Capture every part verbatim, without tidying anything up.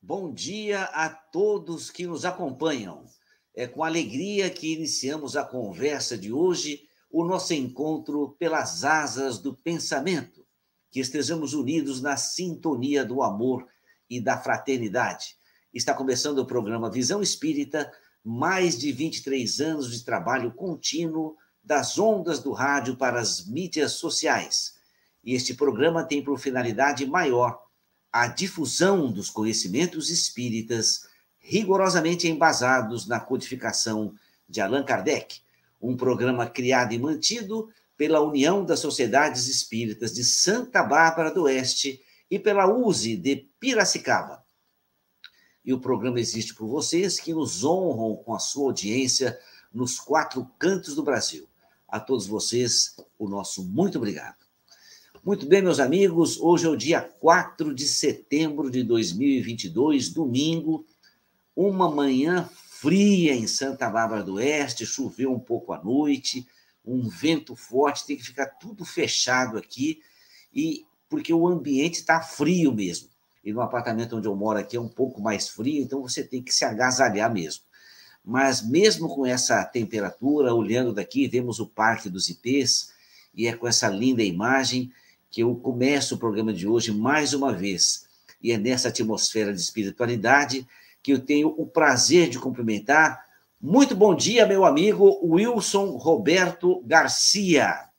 Bom dia a todos que nos acompanham. É com alegria que iniciamos a conversa de hoje, o nosso encontro pelas asas do pensamento, que estejamos unidos na sintonia do amor e da fraternidade. Está começando o programa Visão Espírita, mais de vinte e três anos de trabalho contínuo das ondas do rádio para as mídias sociais. E este programa tem por finalidade maior a difusão dos conhecimentos espíritas rigorosamente embasados na codificação de Allan Kardec, um programa criado e mantido pela União das Sociedades Espíritas de Santa Bárbara do Oeste e pela U S E de Piracicaba. E o programa existe por vocês que nos honram com a sua audiência nos quatro cantos do Brasil. A todos vocês, o nosso muito obrigado. Muito bem, meus amigos, hoje é o dia quatro de setembro de dois mil e vinte e dois, domingo, uma manhã fria em Santa Bárbara do Oeste, choveu um pouco à noite, um vento forte, tem que ficar tudo fechado aqui, e porque o ambiente está frio mesmo. E no apartamento onde eu moro aqui é um pouco mais frio, então você tem que se agasalhar mesmo. Mas mesmo com essa temperatura, olhando daqui, vemos o Parque dos Ipês, e é com essa linda imagem que eu começo o programa de hoje mais uma vez. E é nessa atmosfera de espiritualidade que eu tenho o prazer de cumprimentar. Muito bom dia, meu amigo Wilson Roberto Garcia.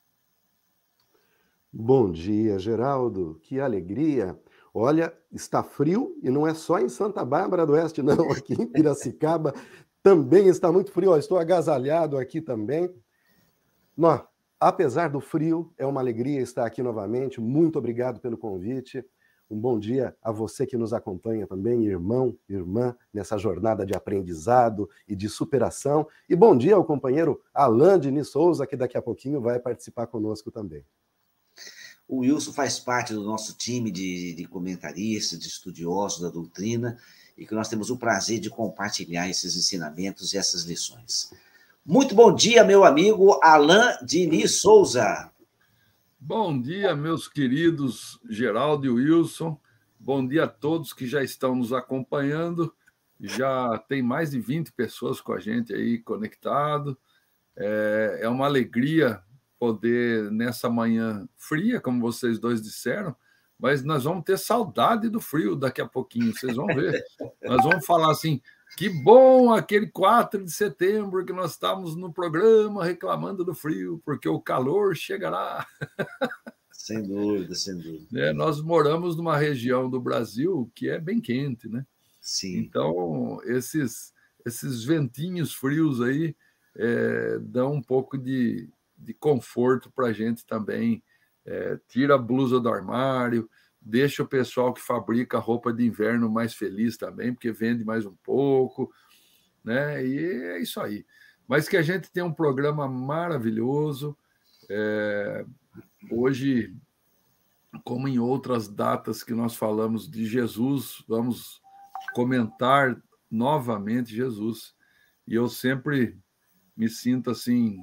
Bom dia, Geraldo. Que alegria. Olha, está frio e não é só em Santa Bárbara do Oeste, não. Aqui em Piracicaba também está muito frio. Estou agasalhado aqui também. Não. Apesar do frio, é uma alegria estar aqui novamente. Muito obrigado pelo convite. Um bom dia a você que nos acompanha também, irmão, irmã, nessa jornada de aprendizado e de superação. E bom dia ao companheiro Alain Diniz Souza, que daqui a pouquinho vai participar conosco também. O Wilson faz parte do nosso time de, de comentaristas, de estudiosos da doutrina, e que nós temos o prazer de compartilhar esses ensinamentos e essas lições. Muito bom dia, meu amigo Alain Diniz Souza. Bom dia, meus queridos Geraldo e Wilson. Bom dia a todos que já estão nos acompanhando. Já tem mais de vinte pessoas com a gente aí conectado. É, é uma alegria poder, nessa manhã fria, como vocês dois disseram, mas nós vamos ter saudade do frio daqui a pouquinho, vocês vão ver. Nós vamos falar assim... Que bom aquele quatro de setembro que nós estávamos no programa reclamando do frio, porque o calor chegará. Sem dúvida, sem dúvida. É, nós moramos numa região do Brasil que é bem quente, né? Sim. Então, esses, esses ventinhos frios aí é, dão um pouco de, de conforto para a gente também. É, tira a blusa do armário, deixa o pessoal que fabrica roupa de inverno mais feliz também, porque vende mais um pouco, né? E é isso aí. Mas que a gente tem um programa maravilhoso. É... Hoje, como em outras datas que nós falamos de Jesus, vamos comentar novamente Jesus. E eu sempre me sinto assim,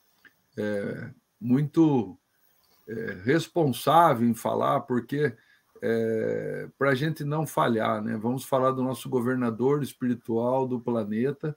é, muito é, responsável em falar, porque É, para a gente não falhar, né? Vamos falar do nosso governador espiritual do planeta,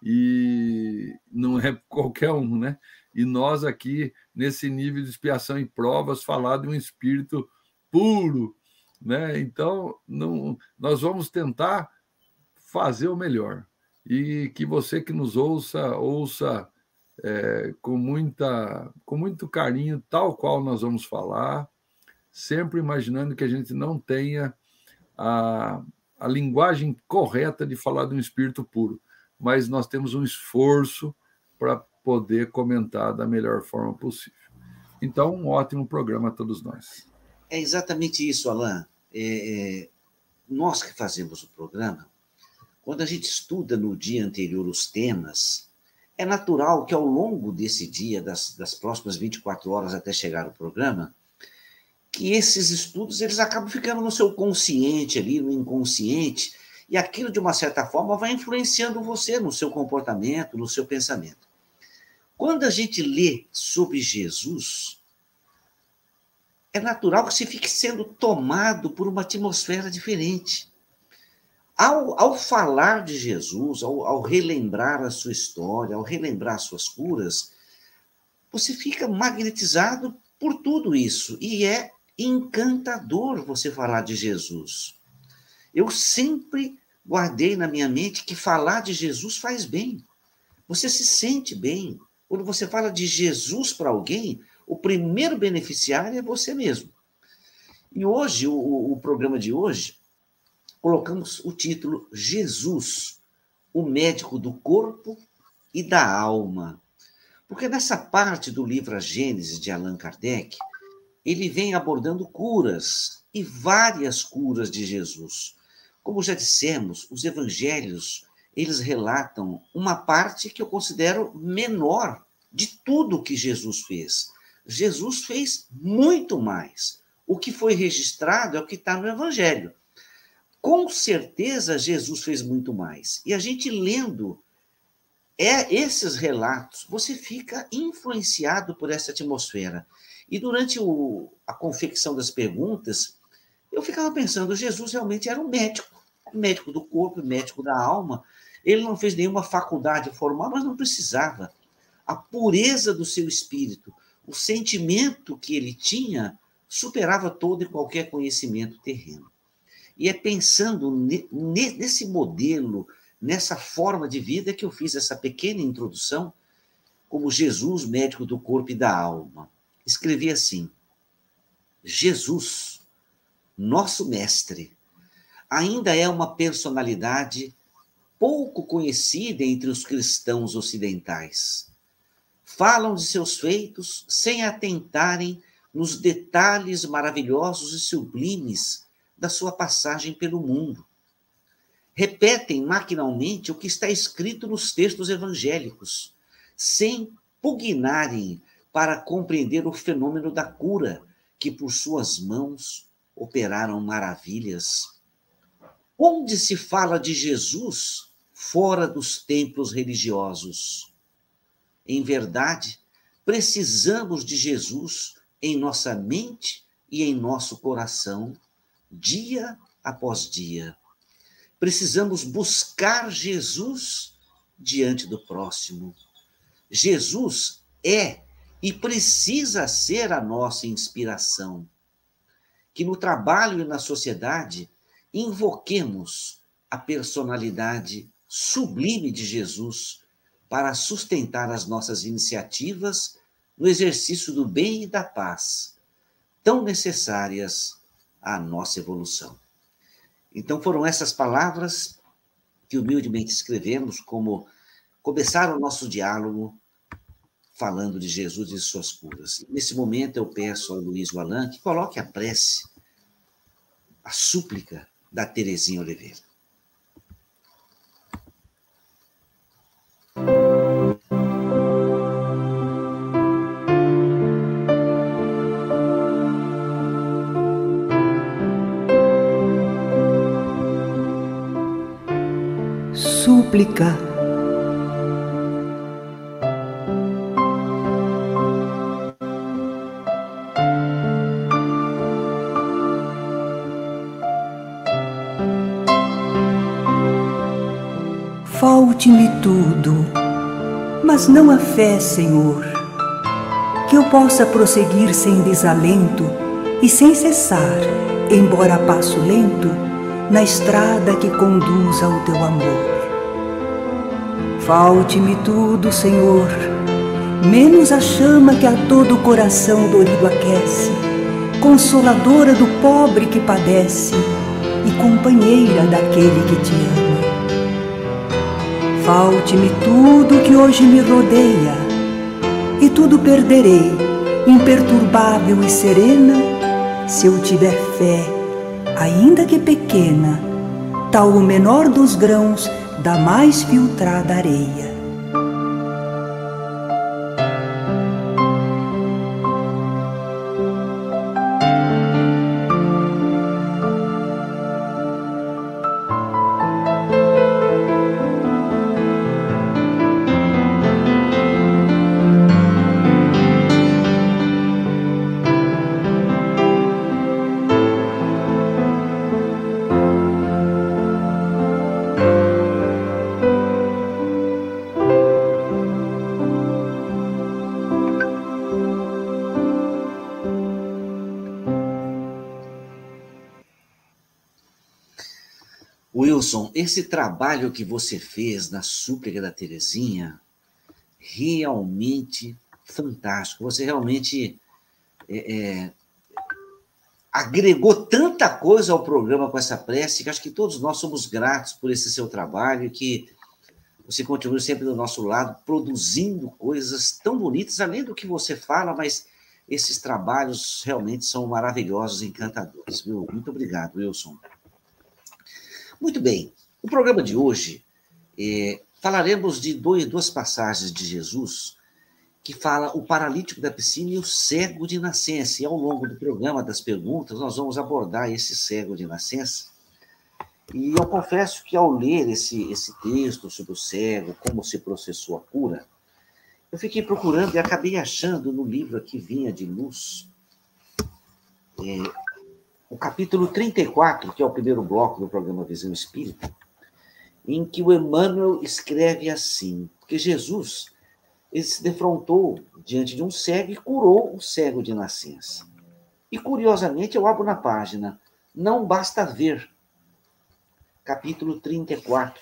e não é qualquer um, né? E nós aqui, nesse nível de expiação e provas, falar de um espírito puro, né? Então, não, nós vamos tentar fazer o melhor. E que você que nos ouça, ouça é, com, muita, com muito carinho, tal qual nós vamos falar, sempre imaginando que a gente não tenha a, a linguagem correta de falar de um espírito puro, mas nós temos um esforço para poder comentar da melhor forma possível. Então, um ótimo programa a todos nós. É exatamente isso, Alain. É, é, nós que fazemos o programa, quando a gente estuda no dia anterior os temas, é natural que ao longo desse dia, das, das próximas vinte e quatro horas até chegar o programa, que esses estudos eles acabam ficando no seu consciente ali, no inconsciente, e aquilo, de uma certa forma, vai influenciando você no seu comportamento, no seu pensamento. Quando a gente lê sobre Jesus, é natural que você fique sendo tomado por uma atmosfera diferente. Ao, ao falar de Jesus, ao, ao relembrar a sua história, ao relembrar suas curas, você fica magnetizado por tudo isso. E é encantador você falar de Jesus. Eu sempre guardei na minha mente que falar de Jesus faz bem. Você se sente bem. Quando você fala de Jesus para alguém, o primeiro beneficiário é você mesmo. E hoje, o, o programa de hoje, colocamos o título Jesus, o médico do corpo e da alma. Porque nessa parte do livro A Gênese, de Allan Kardec, ele vem abordando curas, e várias curas de Jesus. Como já dissemos, os evangelhos, eles relatam uma parte que eu considero menor de tudo que Jesus fez. Jesus fez muito mais. O que foi registrado é o que está no evangelho. Com certeza, Jesus fez muito mais. E a gente lendo é, esses relatos, você fica influenciado por essa atmosfera. E durante o, a confecção das perguntas, eu ficava pensando, Jesus realmente era um médico, médico do corpo, médico da alma. Ele não fez nenhuma faculdade formal, mas não precisava. A pureza do seu espírito, o sentimento que ele tinha, superava todo e qualquer conhecimento terreno. E é pensando nesse modelo, nessa forma de vida, que eu fiz essa pequena introdução, como Jesus, médico do corpo e da alma. Escrevi assim: Jesus, nosso mestre, ainda é uma personalidade pouco conhecida entre os cristãos ocidentais. Falam de seus feitos sem atentarem nos detalhes maravilhosos e sublimes da sua passagem pelo mundo. Repetem maquinalmente o que está escrito nos textos evangélicos, sem pugnarem para compreender o fenômeno da cura, que por suas mãos operaram maravilhas. Onde se fala de Jesus fora dos templos religiosos? Em verdade, precisamos de Jesus em nossa mente e em nosso coração, dia após dia. Precisamos buscar Jesus diante do próximo. Jesus é e precisa ser a nossa inspiração. Que no trabalho e na sociedade invoquemos a personalidade sublime de Jesus para sustentar as nossas iniciativas no exercício do bem e da paz, tão necessárias à nossa evolução. Então foram essas palavras que humildemente escrevemos como começar o nosso diálogo falando de Jesus e de suas curas. Nesse momento eu peço ao Luiz Alan que coloque a prece, a súplica da Terezinha Oliveira. Súplica. Falte-me tudo, mas não a fé, Senhor, que eu possa prosseguir sem desalento e sem cessar, embora a passo lento, na estrada que conduz ao teu amor. Falte-me tudo, Senhor, menos a chama que a todo o coração dorido aquece, consoladora do pobre que padece e companheira daquele que te ama. Falte-me tudo que hoje me rodeia, e tudo perderei, imperturbável e serena, se eu tiver fé, ainda que pequena, tal o menor dos grãos da mais filtrada areia. Wilson, esse trabalho que você fez na súplica da Terezinha, realmente fantástico. Você realmente é, é, agregou tanta coisa ao programa com essa prece, que acho que todos nós somos gratos por esse seu trabalho e que você continue sempre do nosso lado, produzindo coisas tão bonitas, além do que você fala, mas esses trabalhos realmente são maravilhosos, encantadores, viu? Muito obrigado, Wilson. Muito bem. No programa de hoje, é, falaremos de dois, duas passagens de Jesus que fala o paralítico da piscina e o cego de nascença. E ao longo do programa, das perguntas, nós vamos abordar esse cego de nascença. E eu confesso que ao ler esse, esse texto sobre o cego, como se processou a cura, eu fiquei procurando e acabei achando no livro aqui, Vinha de Luz, é, o capítulo trinta e quatro, que é o primeiro bloco do programa Visão Espírita, em que o Emmanuel escreve assim, porque Jesus ele se defrontou diante de um cego e curou o cego de nascença. E, curiosamente, eu abro na página, não basta ver, capítulo trinta e quatro.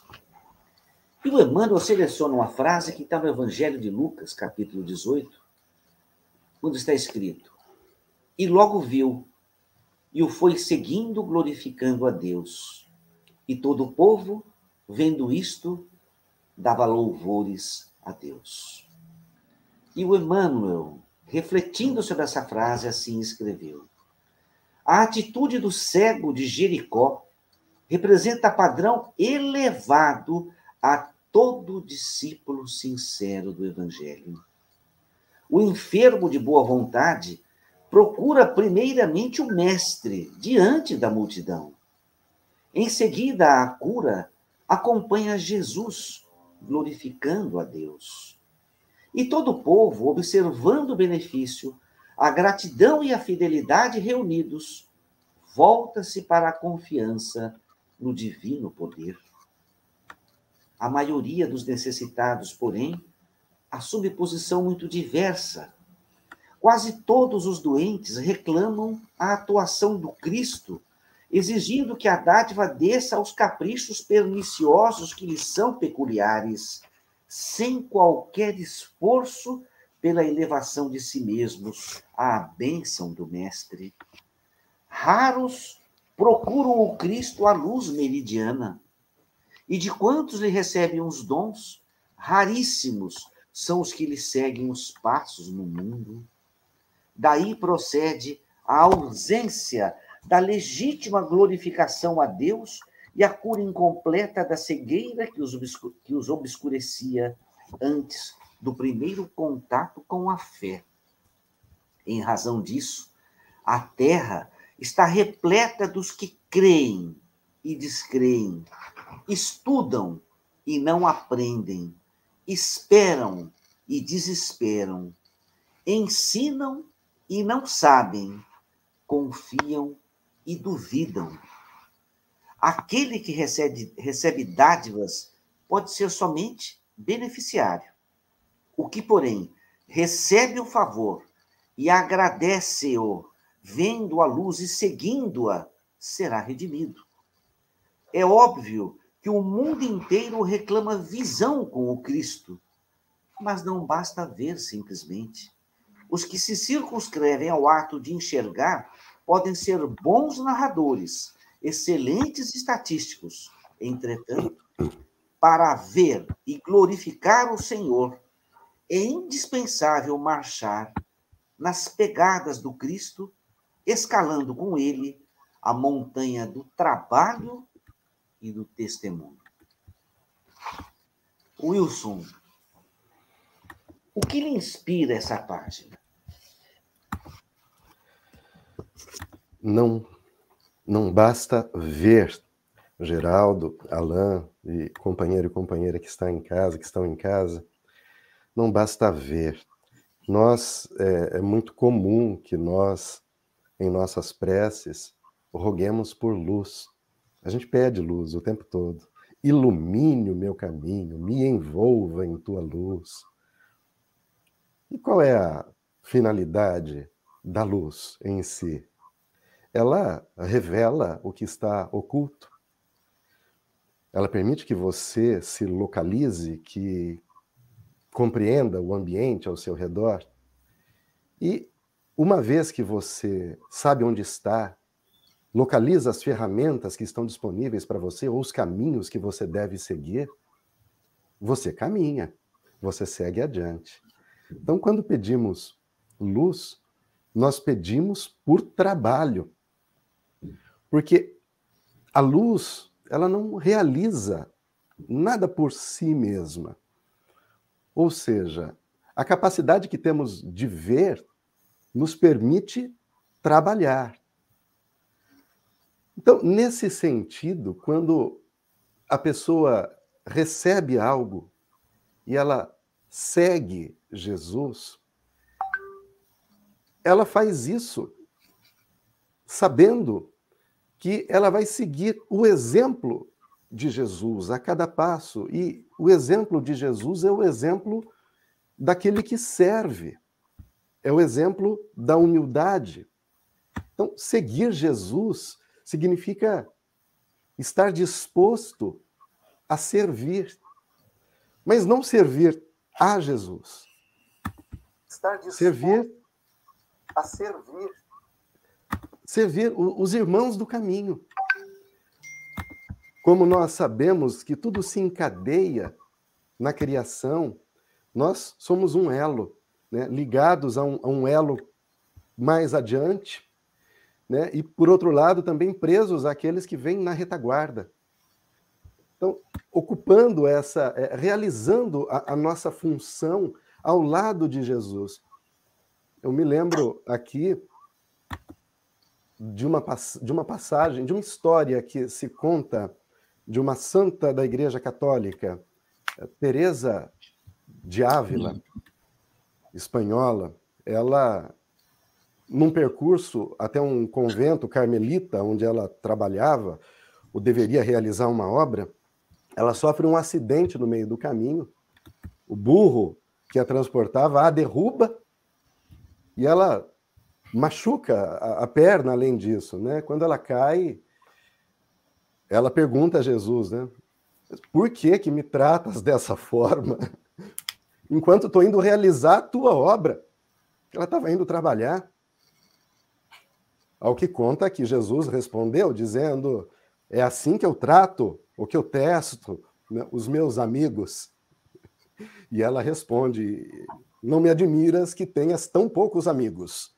E o Emmanuel seleciona uma frase que está no Evangelho de Lucas, capítulo dezoito, onde está escrito, e logo viu, e o foi seguindo, glorificando a Deus. E todo o povo, vendo isto, dava louvores a Deus. E o Emmanuel, refletindo sobre essa frase, assim escreveu, a atitude do cego de Jericó representa padrão elevado a todo discípulo sincero do Evangelho. O enfermo de boa vontade procura primeiramente o Mestre diante da multidão. Em seguida, a cura acompanha Jesus, glorificando a Deus. E todo o povo, observando o benefício, a gratidão e a fidelidade reunidos, volta-se para a confiança no divino poder. A maioria dos necessitados, porém, assume posição muito diversa. Quase todos os doentes reclamam a atuação do Cristo, exigindo que a dádiva desça aos caprichos perniciosos que lhes são peculiares, sem qualquer esforço pela elevação de si mesmos à bênção do Mestre. Raros procuram o Cristo à luz meridiana, e de quantos lhe recebem os dons, raríssimos são os que lhe seguem os passos no mundo. Daí procede a ausência da legítima glorificação a Deus e a cura incompleta da cegueira que os, obscu- que os obscurecia antes do primeiro contato com a fé. Em razão disso, a terra está repleta dos que creem e descreem, estudam e não aprendem, esperam e desesperam, ensinam e não sabem, confiam e duvidam. Aquele que recebe, recebe dádivas pode ser somente beneficiário. O que, porém, recebe o favor e agradece-o, vendo a luz e seguindo-a, será redimido. É óbvio que o mundo inteiro reclama visão com o Cristo, mas não basta ver simplesmente. Os que se circunscrevem ao ato de enxergar podem ser bons narradores, excelentes estatísticos. Entretanto, para ver e glorificar o Senhor, é indispensável marchar nas pegadas do Cristo, escalando com ele a montanha do trabalho e do testemunho. Wilson, o que lhe inspira essa página? Não, não basta ver, Geraldo, Alain e companheiro e companheira que está em casa, que estão em casa, não basta ver. Nós, é, é muito comum que nós, em nossas preces, roguemos por luz. A gente pede luz o tempo todo. Ilumine o meu caminho, me envolva em tua luz. E qual é a finalidade da luz em si? Ela revela o que está oculto. ela permite que você se localize, que compreenda o ambiente ao seu redor. E uma vez que você sabe onde está, localiza as ferramentas que estão disponíveis para você, ou os caminhos que você deve seguir, você caminha, você segue adiante. Então, quando pedimos luz, nós pedimos por trabalho. Porque a luz, ela não realiza nada por si mesma. Ou seja, a capacidade que temos de ver nos permite trabalhar. Então, nesse sentido, quando a pessoa recebe algo e ela segue Jesus, ela faz isso sabendo que ela vai seguir o exemplo de Jesus a cada passo. E o exemplo de Jesus é o exemplo daquele que serve, é o exemplo da humildade. Então, seguir Jesus significa estar disposto a servir, mas não servir a Jesus. Estar disposto servir a servir. Servir os irmãos do caminho. Como nós sabemos que tudo se encadeia na criação, nós somos um elo, né, ligados a um, a um elo mais adiante, né, e, por outro lado, também presos àqueles que vêm na retaguarda. Então, ocupando essa, é, realizando a, a nossa função ao lado de Jesus. Eu me lembro aqui de uma, de uma passagem, de uma história que se conta de uma santa da Igreja Católica, Teresa de Ávila, espanhola. Ela, num percurso até um convento carmelita, onde ela trabalhava, ou deveria realizar uma obra, ela sofre um acidente no meio do caminho. O burro que a transportava a derruba e ela machuca a, a perna, além disso, né? Quando ela cai, ela pergunta a Jesus, né? Por que que me tratas dessa forma? Enquanto estou indo realizar a tua obra. Ela estava indo trabalhar. Ao que conta que Jesus respondeu, dizendo, é assim que eu trato, ou que eu testo, né, os meus amigos. E ela responde, não me admiras que tenhas tão poucos amigos.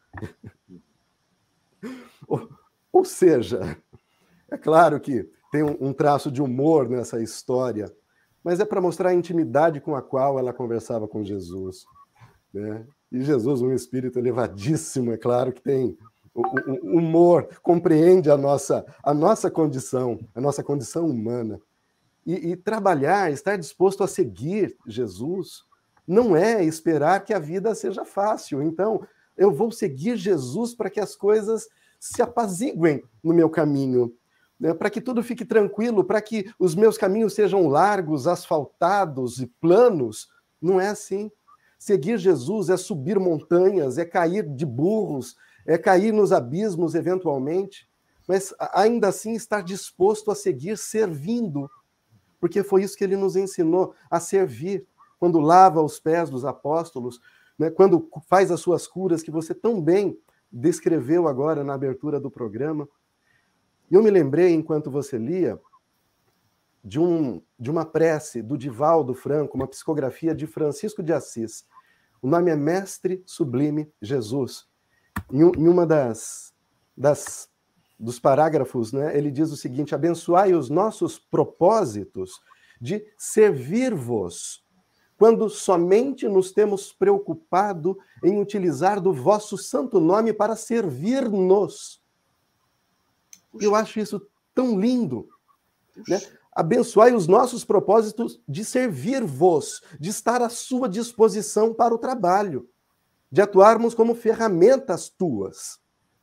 ou, ou seja, é claro que tem um, um traço de humor nessa história, mas é para mostrar a intimidade com a qual ela conversava com Jesus, né? E Jesus, um espírito elevadíssimo, é claro que tem o, o, o humor, compreende a nossa, a nossa condição, a nossa condição humana. E, e trabalhar, estar disposto a seguir Jesus, não é esperar que a vida seja fácil. Então, eu vou seguir Jesus para que as coisas se apaziguem no meu caminho, né? Para que tudo fique tranquilo, para que os meus caminhos sejam largos, asfaltados e planos. Não é assim. Seguir Jesus é subir montanhas, é cair de burros, é cair nos abismos eventualmente, mas ainda assim estar disposto a seguir servindo, porque foi isso que ele nos ensinou, a servir, quando lava os pés dos apóstolos, né, quando faz as suas curas, que você tão bem descreveu agora na abertura do programa. E eu me lembrei, enquanto você lia, de, um, de uma prece do Divaldo Franco, uma psicografia de Francisco de Assis. O nome é Mestre Sublime Jesus. Em, em uma das, das dos parágrafos, né, ele diz o seguinte, abençoai os nossos propósitos de servir-vos, quando somente nos temos preocupado em utilizar do vosso santo nome para servir-nos. Eu acho isso tão lindo, né? Abençoai os nossos propósitos de servir-vos, de estar à sua disposição para o trabalho, de atuarmos como ferramentas tuas.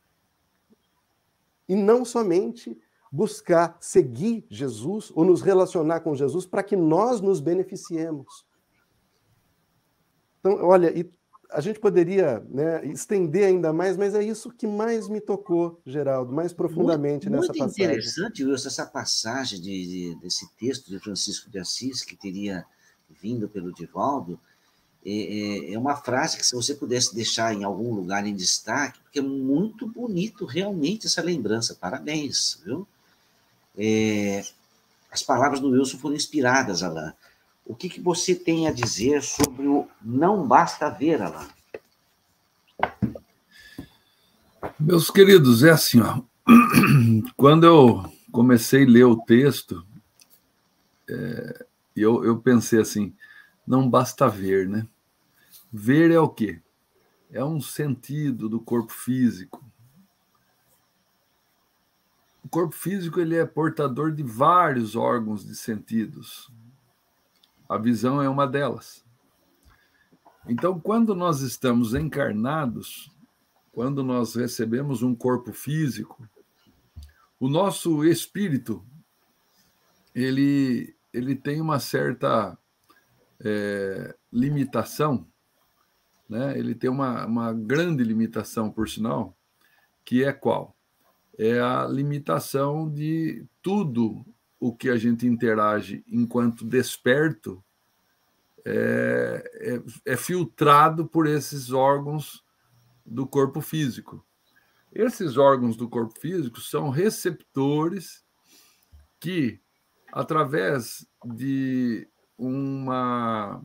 E não somente buscar seguir Jesus ou nos relacionar com Jesus para que nós nos beneficiemos. Então, olha, e a gente poderia, né, estender ainda mais, mas é isso que mais me tocou, Geraldo, mais profundamente muito, nessa muito passagem. Muito interessante, Wilson, essa passagem de, de, desse texto de Francisco de Assis, que teria vindo pelo Divaldo. É, é uma frase que, se você pudesse deixar em algum lugar em destaque, porque é muito bonito realmente essa lembrança. Parabéns, viu? É, as palavras do Wilson foram inspiradas, Alain. O que, que você tem a dizer sobre o não basta ver, Alain? Meus queridos, é assim, ó. Quando eu comecei a ler o texto, é, eu, eu pensei assim, não basta ver, né? Ver é o quê? É um sentido do corpo físico. O corpo físico ele é portador de vários órgãos de sentidos. A visão é uma delas. Então, quando nós estamos encarnados, quando nós recebemos um corpo físico, o nosso espírito ele, ele tem uma certa é, limitação, né? Ele tem uma, uma grande limitação, por sinal, que é qual? É a limitação de tudo o que a gente interage enquanto desperto é, é, é filtrado por esses órgãos do corpo físico. Esses órgãos do corpo físico são receptores que, através de uma,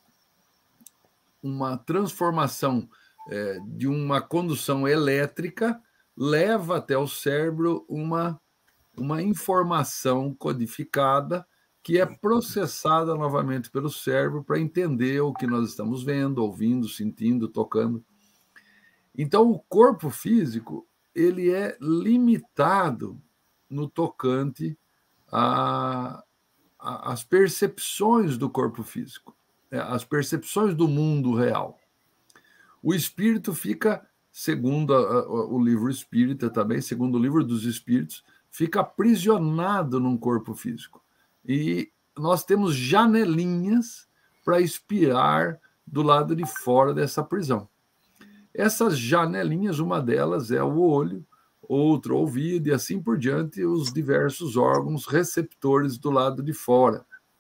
uma transformação é, de uma condução elétrica, leva até o cérebro uma, uma informação codificada que é processada novamente pelo cérebro para entender o que nós estamos vendo, ouvindo, sentindo, tocando. Então, o corpo físico ele é limitado no tocante a, a, as percepções do corpo físico, as percepções do mundo real. O espírito fica, segundo a, a, o livro espírita também, segundo o livro dos espíritos, fica aprisionado num corpo físico. E nós temos janelinhas para espiar do lado de fora dessa prisão. Essas janelinhas, uma delas é o olho, outro o ouvido e assim por diante, os diversos órgãos receptores do lado de fora.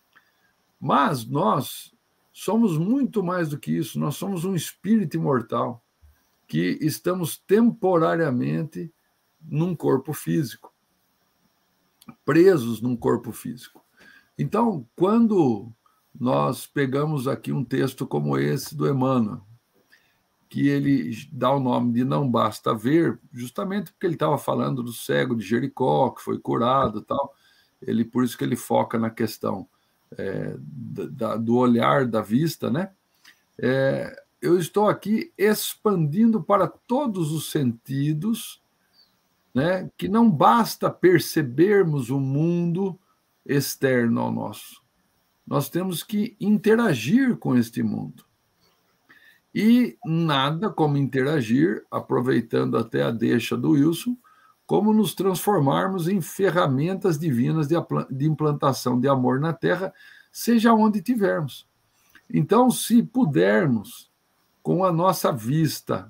Mas nós somos muito mais do que isso, nós somos um espírito imortal que estamos temporariamente num corpo físico, presos num corpo físico. Então, quando nós pegamos aqui um texto como esse do Emmanuel, que ele dá o nome de Não Basta Ver, justamente porque ele estava falando do cego de Jericó, que foi curado e tal, ele, por isso que ele foca na questão é, da, do olhar, da vista, né? É, eu estou aqui expandindo para todos os sentidos, né, que não basta percebermos o mundo externo ao nosso. Nós temos que interagir com este mundo. E nada como interagir, aproveitando até a deixa do Wilson, como nos transformarmos em ferramentas divinas de implantação de amor na Terra, seja onde tivermos. Então, se pudermos, com a nossa vista,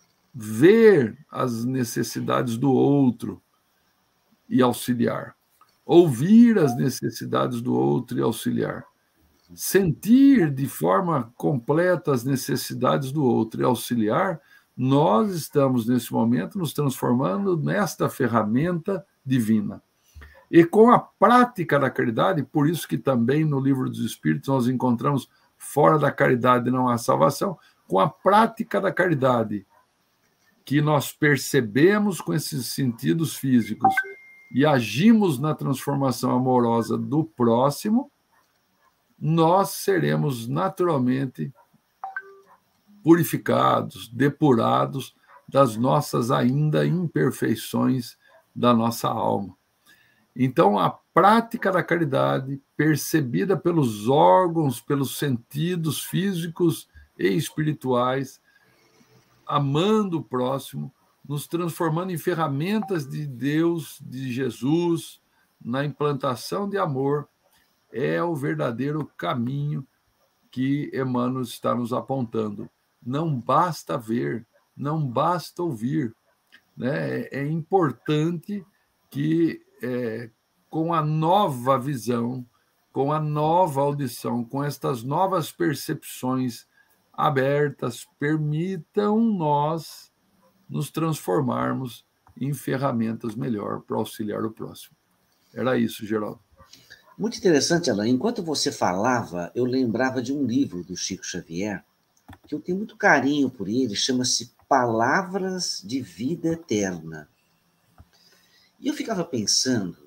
ver as necessidades do outro e auxiliar, ouvir as necessidades do outro e auxiliar, sentir de forma completa as necessidades do outro e auxiliar, nós estamos, nesse momento, nos transformando nesta ferramenta divina. E com a prática da caridade, por isso que também no Livro dos Espíritos nós encontramos fora da caridade não há salvação, com a prática da caridade, que nós percebemos com esses sentidos físicos e agimos na transformação amorosa do próximo, nós seremos naturalmente purificados, depurados das nossas ainda imperfeições da nossa alma. Então, a prática da caridade, percebida pelos órgãos, pelos sentidos físicos e espirituais, amando o próximo, nos transformando em ferramentas de Deus, de Jesus, na implantação de amor, é o verdadeiro caminho que Emmanuel está nos apontando. não basta ver, não basta ouvir, né? É, é importante que, é, com a nova visão, com a nova audição, com estas novas percepções abertas, permitam nós nos transformarmos em ferramentas melhor para auxiliar o próximo. Era isso, Geraldo. Muito interessante, Alain. Enquanto você falava, eu lembrava de um livro do Chico Xavier, que eu tenho muito carinho por ele, chama-se Palavras de Vida Eterna. E eu ficava pensando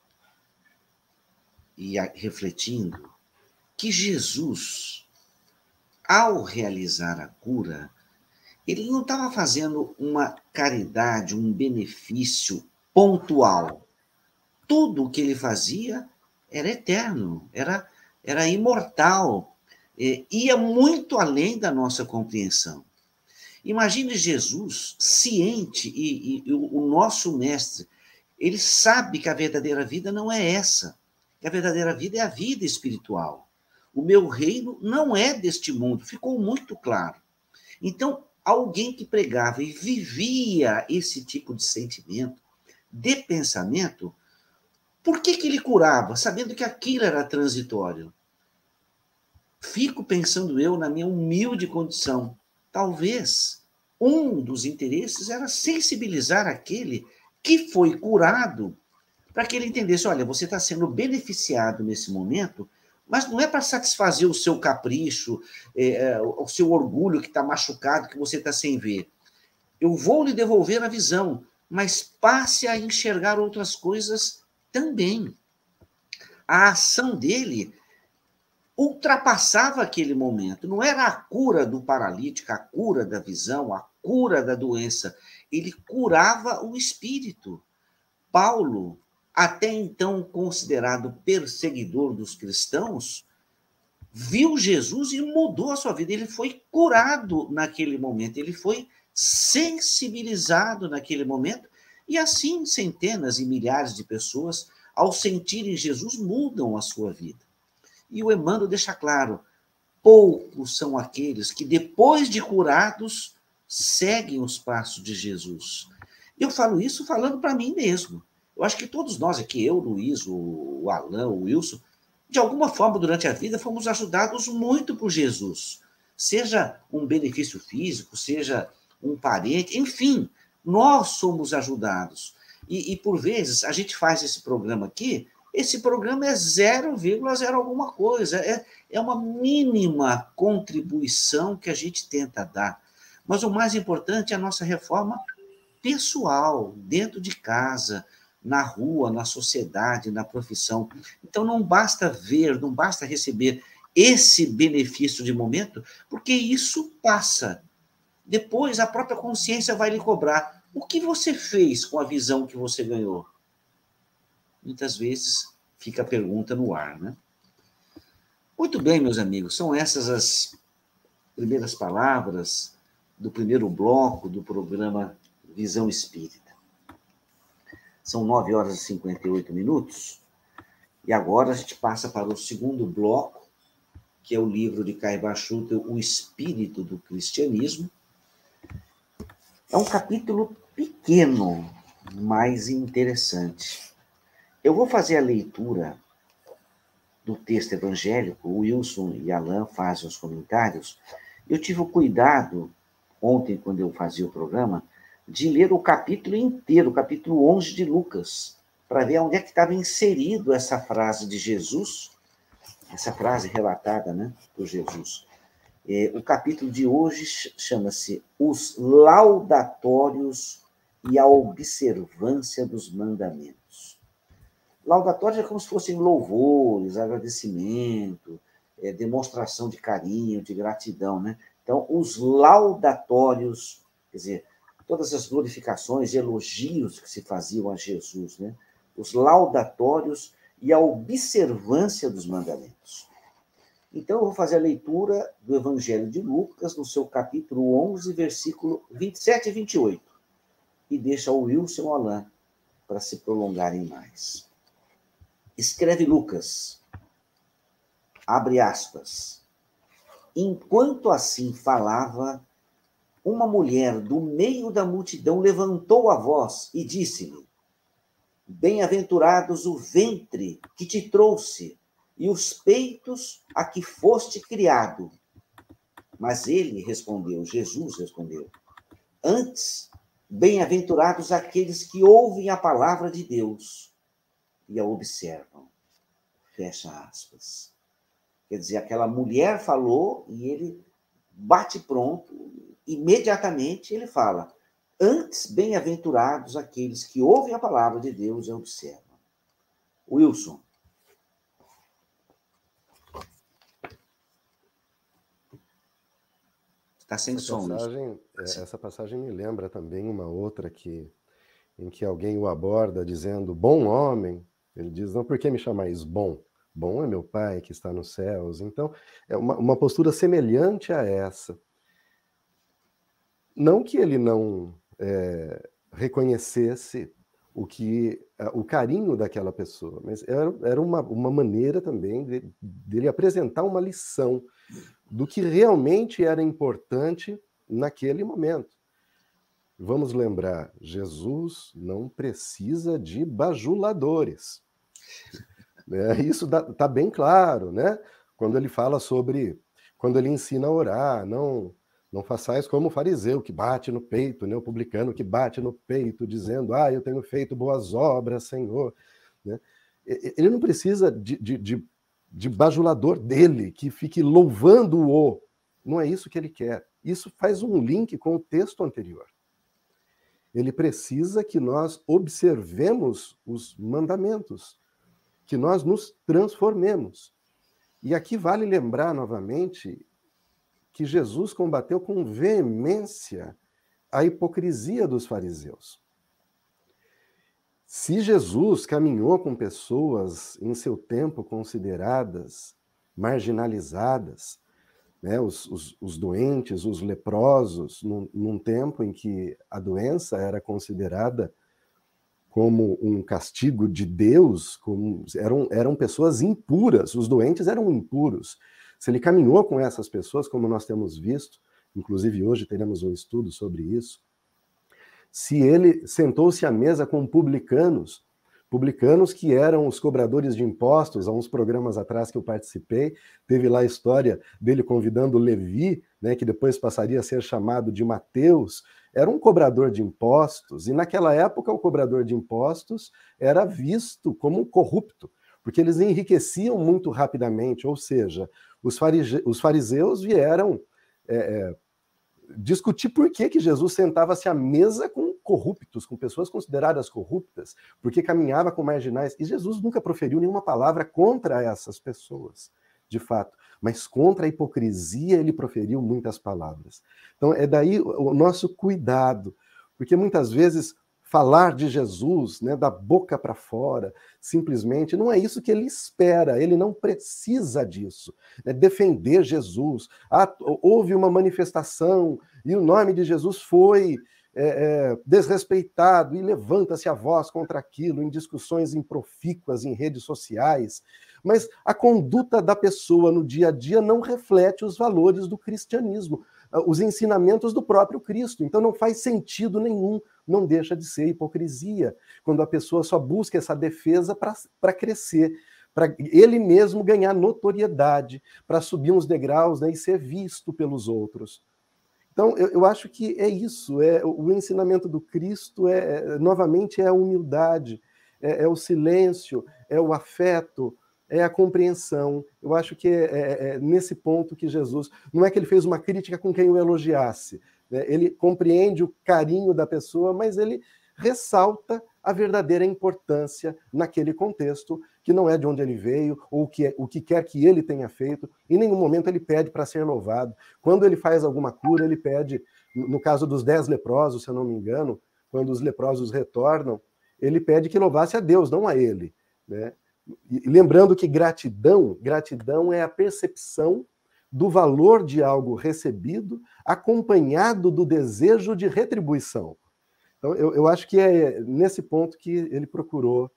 e refletindo que Jesus, ao realizar a cura, ele não estava fazendo uma caridade, um benefício pontual. Tudo o que ele fazia era eterno, era, era imortal, é, ia muito além da nossa compreensão. Imagine Jesus ciente, e, e, e o nosso mestre, ele sabe que a verdadeira vida não é essa, que a verdadeira vida é a vida espiritual. O meu reino não é deste mundo, ficou muito claro. Então, alguém que pregava e vivia esse tipo de sentimento, de pensamento, por que que ele curava, sabendo que aquilo era transitório? Fico pensando eu, na minha humilde condição, talvez um dos interesses era sensibilizar aquele que foi curado, para que ele entendesse, olha, você está sendo beneficiado nesse momento, mas não é para satisfazer o seu capricho, é, o seu orgulho que está machucado, que você está sem ver. Eu vou lhe devolver a visão, mas passe a enxergar outras coisas também. A ação dele ultrapassava aquele momento. Não era a cura do paralítico, a cura da visão, a cura da doença. Ele curava o espírito. Paulo, até então considerado perseguidor dos cristãos, viu Jesus e mudou a sua vida. Ele foi curado naquele momento, ele foi sensibilizado naquele momento, e assim centenas e milhares de pessoas, ao sentirem Jesus, mudam a sua vida. E o Emmanuel deixa claro, poucos são aqueles que, depois de curados, seguem os passos de Jesus. Eu falo isso falando para mim mesmo. Eu acho que todos nós aqui, eu, Luiz, o Alain, o Wilson, de alguma forma, durante a vida, fomos ajudados muito por Jesus. Seja um benefício físico, seja um parente, enfim, nós somos ajudados. E, e, por vezes, a gente faz esse programa aqui, esse programa é zero vírgula zero alguma coisa, é, é uma mínima contribuição que a gente tenta dar. Mas o mais importante é a nossa reforma pessoal, dentro de casa, na rua, na sociedade, na profissão. Então, não basta ver, não basta receber esse benefício de momento, porque isso passa. Depois, a própria consciência vai lhe cobrar. O que você fez com a visão que você ganhou? Muitas vezes fica a pergunta no ar, né? Muito bem, meus amigos, são essas as primeiras palavras do primeiro bloco do programa Visão Espírita. São nove horas e cinquenta e oito minutos, e agora a gente passa para o segundo bloco, que é o livro de Caio Schutter, O Espírito do Cristianismo. É um capítulo pequeno, mas interessante. Eu vou fazer a leitura do texto evangélico, o Wilson e Alain fazem os comentários. Eu tive o cuidado, ontem, quando eu fazia o programa, de ler o capítulo inteiro, o capítulo onze de Lucas, para ver onde é que estava inserido essa frase de Jesus, essa frase relatada, né, por Jesus. É, o capítulo de hoje chama-se Os Laudatórios e a Observância dos Mandamentos. Laudatórios é como se fossem louvores, agradecimento, é, demonstração de carinho, de gratidão, né? Então, os laudatórios, quer dizer, todas as glorificações, elogios que se faziam a Jesus, né? Os laudatórios e a observância dos mandamentos. Então, eu vou fazer a leitura do Evangelho de Lucas, no seu capítulo onze, versículo vinte e sete e vinte e oito, e deixa o Wilson e o Alain para se prolongarem mais. Escreve Lucas, abre aspas, enquanto assim falava, uma mulher do meio da multidão levantou a voz e disse-lhe: Bem-aventurados o ventre que te trouxe e os peitos a que foste criado. Mas ele respondeu, Jesus respondeu: Antes, bem-aventurados aqueles que ouvem a palavra de Deus e a observam. Fecha aspas. Quer dizer, aquela mulher falou e ele bate pronto, imediatamente ele fala: Antes, bem-aventurados aqueles que ouvem a palavra de Deus e a observam. Wilson. Está sem essa som. Passagem, essa passagem me lembra também uma outra que, em que alguém o aborda dizendo, bom homem. Ele diz, não, por que me chamais bom? Bom é meu Pai que está nos céus. Então, é uma, uma postura semelhante a essa. Não que ele não é, reconhecesse o, que, o carinho daquela pessoa, mas era, era uma, uma maneira também de, dele apresentar uma lição do que realmente era importante naquele momento. Vamos lembrar, Jesus não precisa de bajuladores. É, isso está bem claro, né? Quando ele fala sobre, quando ele ensina a orar, não, não façais como o fariseu que bate no peito, né? O publicano que bate no peito, dizendo, ah, eu tenho feito boas obras, Senhor. Né? Ele não precisa de, de, de de bajulador dele, que fique louvando-o. Não é isso que ele quer. Isso faz um link com o texto anterior. Ele precisa que nós observemos os mandamentos, que nós nos transformemos. E aqui vale lembrar novamente que Jesus combateu com veemência a hipocrisia dos fariseus. Se Jesus caminhou com pessoas em seu tempo consideradas marginalizadas, né, os, os, os doentes, os leprosos, num, num tempo em que a doença era considerada como um castigo de Deus, como, eram, eram pessoas impuras, os doentes eram impuros. Se ele caminhou com essas pessoas, como nós temos visto, inclusive hoje teremos um estudo sobre isso, se ele sentou-se à mesa com publicanos, publicanos que eram os cobradores de impostos, há uns programas atrás que eu participei, teve lá a história dele convidando Levi, né, que depois passaria a ser chamado de Mateus, era um cobrador de impostos, e naquela época o cobrador de impostos era visto como corrupto, porque eles enriqueciam muito rapidamente, ou seja, os, farise- os fariseus vieram é, é, discutir por que, que Jesus sentava-se à mesa com corruptos, com pessoas consideradas corruptas, porque caminhava com marginais. E Jesus nunca proferiu nenhuma palavra contra essas pessoas, de fato. Mas contra a hipocrisia ele proferiu muitas palavras. Então é daí o nosso cuidado, porque muitas vezes falar de Jesus, né, da boca para fora, simplesmente, não é isso que ele espera, ele não precisa disso. Né? Defender Jesus, ah, houve uma manifestação e o nome de Jesus foi é, é, desrespeitado e levanta-se a voz contra aquilo em discussões improfícuas em redes sociais, mas a conduta da pessoa no dia a dia não reflete os valores do cristianismo, os ensinamentos do próprio Cristo, então não faz sentido nenhum, não deixa de ser hipocrisia, quando a pessoa só busca essa defesa para crescer, para ele mesmo ganhar notoriedade, para subir uns degraus, né, e ser visto pelos outros. Então, eu, eu acho que é isso, é, o ensinamento do Cristo, é, novamente, é a humildade, é, é o silêncio, é o afeto, é a compreensão. Eu acho que é, é, é nesse ponto que Jesus... Não é que ele fez uma crítica com quem o elogiasse, né? Ele compreende o carinho da pessoa, mas ele ressalta a verdadeira importância naquele contexto, que não é de onde ele veio, ou o que, é, o que quer que ele tenha feito. Em nenhum momento ele pede para ser louvado. Quando ele faz alguma cura, ele pede, no caso dos dez leprosos, se eu não me engano, quando os leprosos retornam, ele pede que louvasse a Deus, não a ele, né? E lembrando que gratidão, gratidão é a percepção do valor de algo recebido, acompanhado do desejo de retribuição. Então, eu, eu acho que é nesse ponto que ele procurou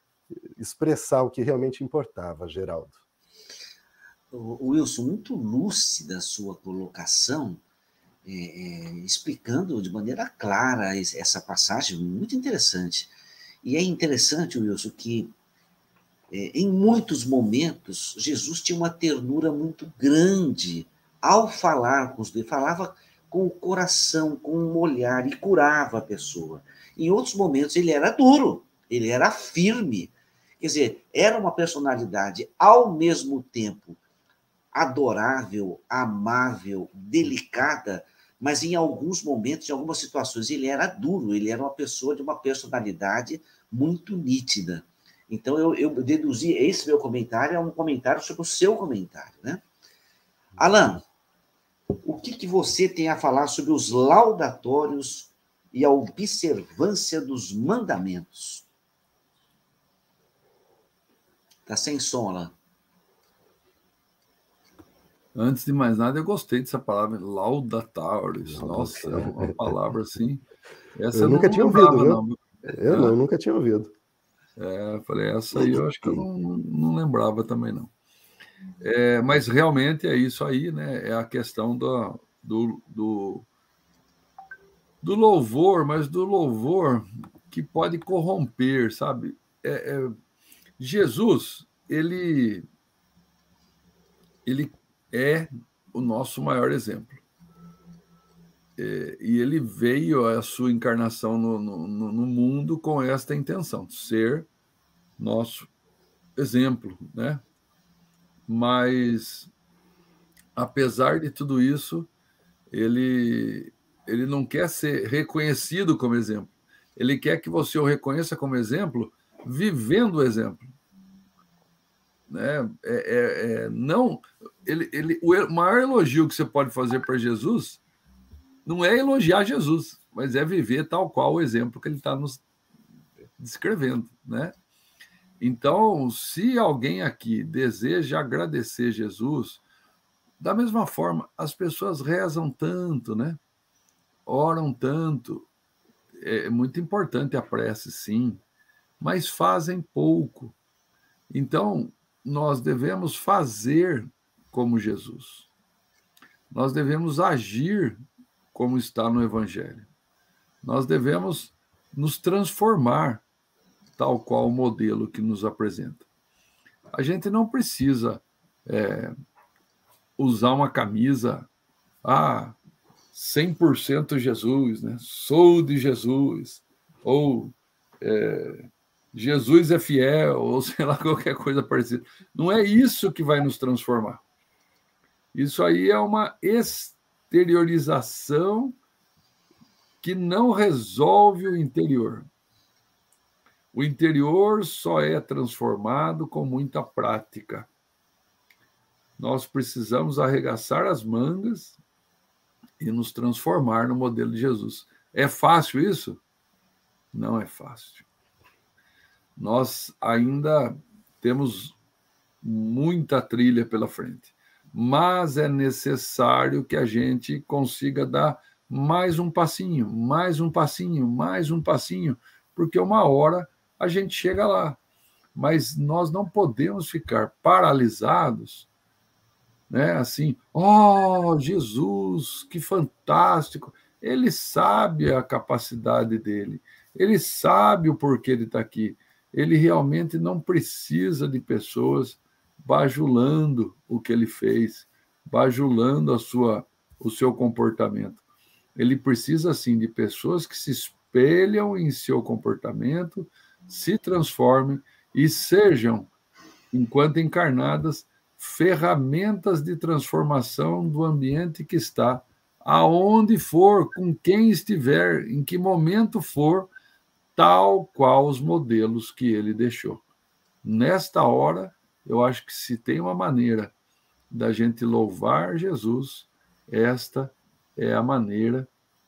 expressar o que realmente importava, Geraldo. Wilson, muito lúcida a sua colocação, é, é, explicando de maneira clara essa passagem, muito interessante. E é interessante, Wilson, que é, em muitos momentos Jesus tinha uma ternura muito grande ao falar com os dois, falava com o coração, com o olhar, e curava a pessoa. Em outros momentos ele era duro, ele era firme. Quer dizer, era uma personalidade ao mesmo tempo adorável, amável, delicada, mas em alguns momentos, em algumas situações, ele era duro, ele era uma pessoa de uma personalidade muito nítida. Então, eu, eu deduzi, esse meu comentário é um comentário sobre o seu comentário, né? Alan, o que, que você tem a falar sobre os laudatórios e a observância dos mandamentos? Está sem som, Alan. Antes de mais nada, eu gostei dessa palavra, laudatórios. Nossa, é uma palavra assim. Essa eu nunca não tinha ouvido, viu? Não. Eu não, nunca tinha ouvido. É, falei, essa aí eu acho que eu não, não lembrava também, não. É, mas realmente é isso aí, né? É a questão do, do, do, do louvor, mas do louvor que pode corromper, sabe? É, é, Jesus, ele, ele é o nosso maior exemplo. É, e ele veio a sua encarnação no, no, no mundo com esta intenção, ser nosso exemplo, né? Mas, apesar de tudo isso, ele, ele não quer ser reconhecido como exemplo. Ele quer que você o reconheça como exemplo, vivendo o exemplo. Né? É, é, é, não, ele, ele, o maior elogio que você pode fazer para Jesus não é elogiar Jesus, mas é viver tal qual o exemplo que ele está nos descrevendo, né? Então, se alguém aqui deseja agradecer Jesus, da mesma forma, as pessoas rezam tanto, né? Oram tanto. É muito importante a prece, sim, mas fazem pouco. Então, nós devemos fazer como Jesus. Nós devemos agir como está no Evangelho. Nós devemos nos transformar tal qual o modelo que nos apresenta. A gente não precisa é, usar uma camisa ah, cem por cento Jesus, né? Sou de Jesus, ou é, Jesus é fiel, ou sei lá, qualquer coisa parecida. Não é isso que vai nos transformar. Isso aí é uma exteriorização que não resolve o interior. O interior só é transformado com muita prática. Nós precisamos arregaçar as mangas e nos transformar no modelo de Jesus. É fácil isso? Não é fácil. Nós ainda temos muita trilha pela frente, mas é necessário que a gente consiga dar mais um passinho, mais um passinho, mais um passinho, porque uma hora a gente chega lá. Mas nós não podemos ficar paralisados, né? Assim, oh, Jesus, que fantástico! Ele sabe a capacidade dele, ele sabe o porquê ele está aqui. Ele realmente não precisa de pessoas bajulando o que ele fez, bajulando a sua, o seu comportamento. Ele precisa, sim, de pessoas que se espelham em seu comportamento, se transformem e sejam, enquanto encarnadas, ferramentas de transformação do ambiente que está, aonde for, com quem estiver, em que momento for, tal qual os modelos que ele deixou. Nesta hora, eu acho que se tem uma maneira da gente louvar Jesus, esta é a maneira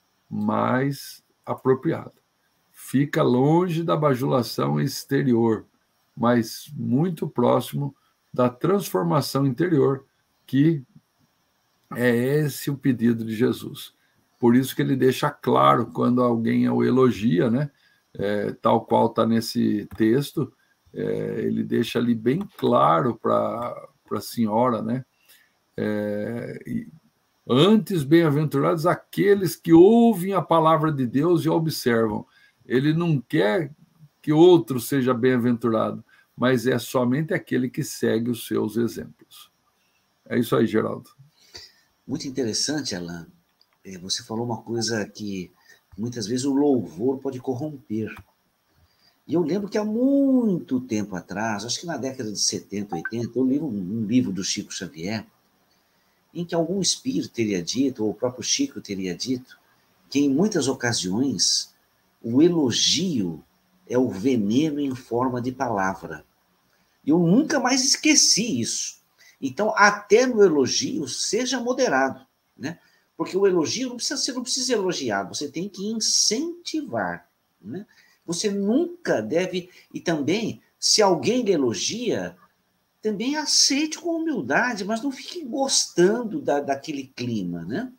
mais apropriada. Fica longe da bajulação exterior, mas muito próximo da transformação interior, que é esse o pedido de Jesus. Por isso que ele deixa claro, quando alguém o elogia, né, é, tal qual está nesse texto, é, ele deixa ali bem claro para a senhora, né, é, e Antes, bem-aventurados aqueles que ouvem a palavra de Deus e a observam. Ele não quer que outro seja bem-aventurado, mas é somente aquele que segue os seus exemplos. É isso aí, Geraldo. Muito interessante, Alain. Você falou uma coisa que muitas vezes o louvor pode corromper. E eu lembro que há muito tempo atrás, acho que na década de setenta, oitenta, eu li um, um livro do Chico Xavier, em que algum espírito teria dito, ou o próprio Chico teria dito, que em muitas ocasiões o elogio é o veneno em forma de palavra. Eu nunca mais esqueci isso. Então, até no elogio, seja moderado, né? Porque o elogio não precisa, você não precisa elogiar, você tem que incentivar, né? Você nunca deve... E também, se alguém lhe elogia, também aceite com humildade, mas não fique gostando da, daquele clima, né?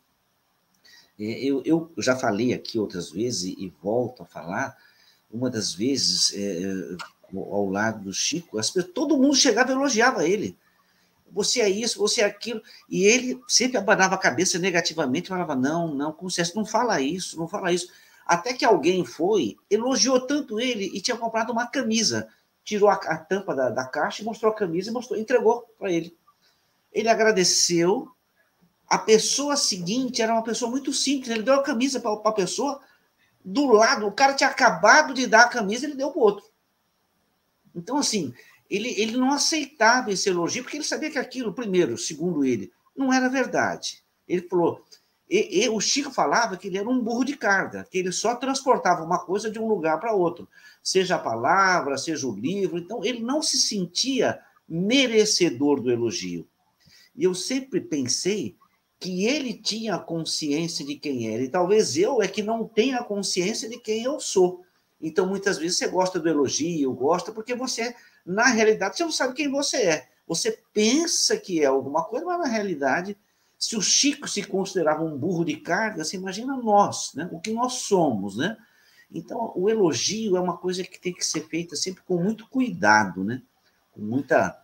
Eu, eu já falei aqui outras vezes e volto a falar, uma das vezes, é, ao lado do Chico, as pessoas, todo mundo chegava e elogiava ele. Você é isso, você é aquilo. E ele sempre abanava a cabeça negativamente, falava, não, não, com certeza, não fala isso, não fala isso. Até que alguém foi, elogiou tanto ele e tinha comprado uma camisa. Tirou a, a tampa da, da caixa e mostrou a camisa e mostrou, entregou para ele. Ele agradeceu. A pessoa seguinte era uma pessoa muito simples. Ele deu a camisa para a pessoa do lado. O cara tinha acabado de dar a camisa e ele deu para o outro. Então, assim, ele, ele não aceitava esse elogio porque ele sabia que aquilo, primeiro, segundo ele, não era verdade. Ele falou... E, e, o Chico falava que ele era um burro de carga, que ele só transportava uma coisa de um lugar para outro, seja a palavra, seja o livro. Então, ele não se sentia merecedor do elogio. E eu sempre pensei que ele tinha consciência de quem era, e talvez eu é que não tenha consciência de quem eu sou. Então, muitas vezes, você gosta do elogio, gosta, porque você, na realidade, você não sabe quem você é. Você pensa que é alguma coisa, mas, na realidade... Se o Chico se considerava um burro de carga, você imagina nós, né? O que nós somos, né? Então, o elogio é uma coisa que tem que ser feita sempre com muito cuidado, né? Com muita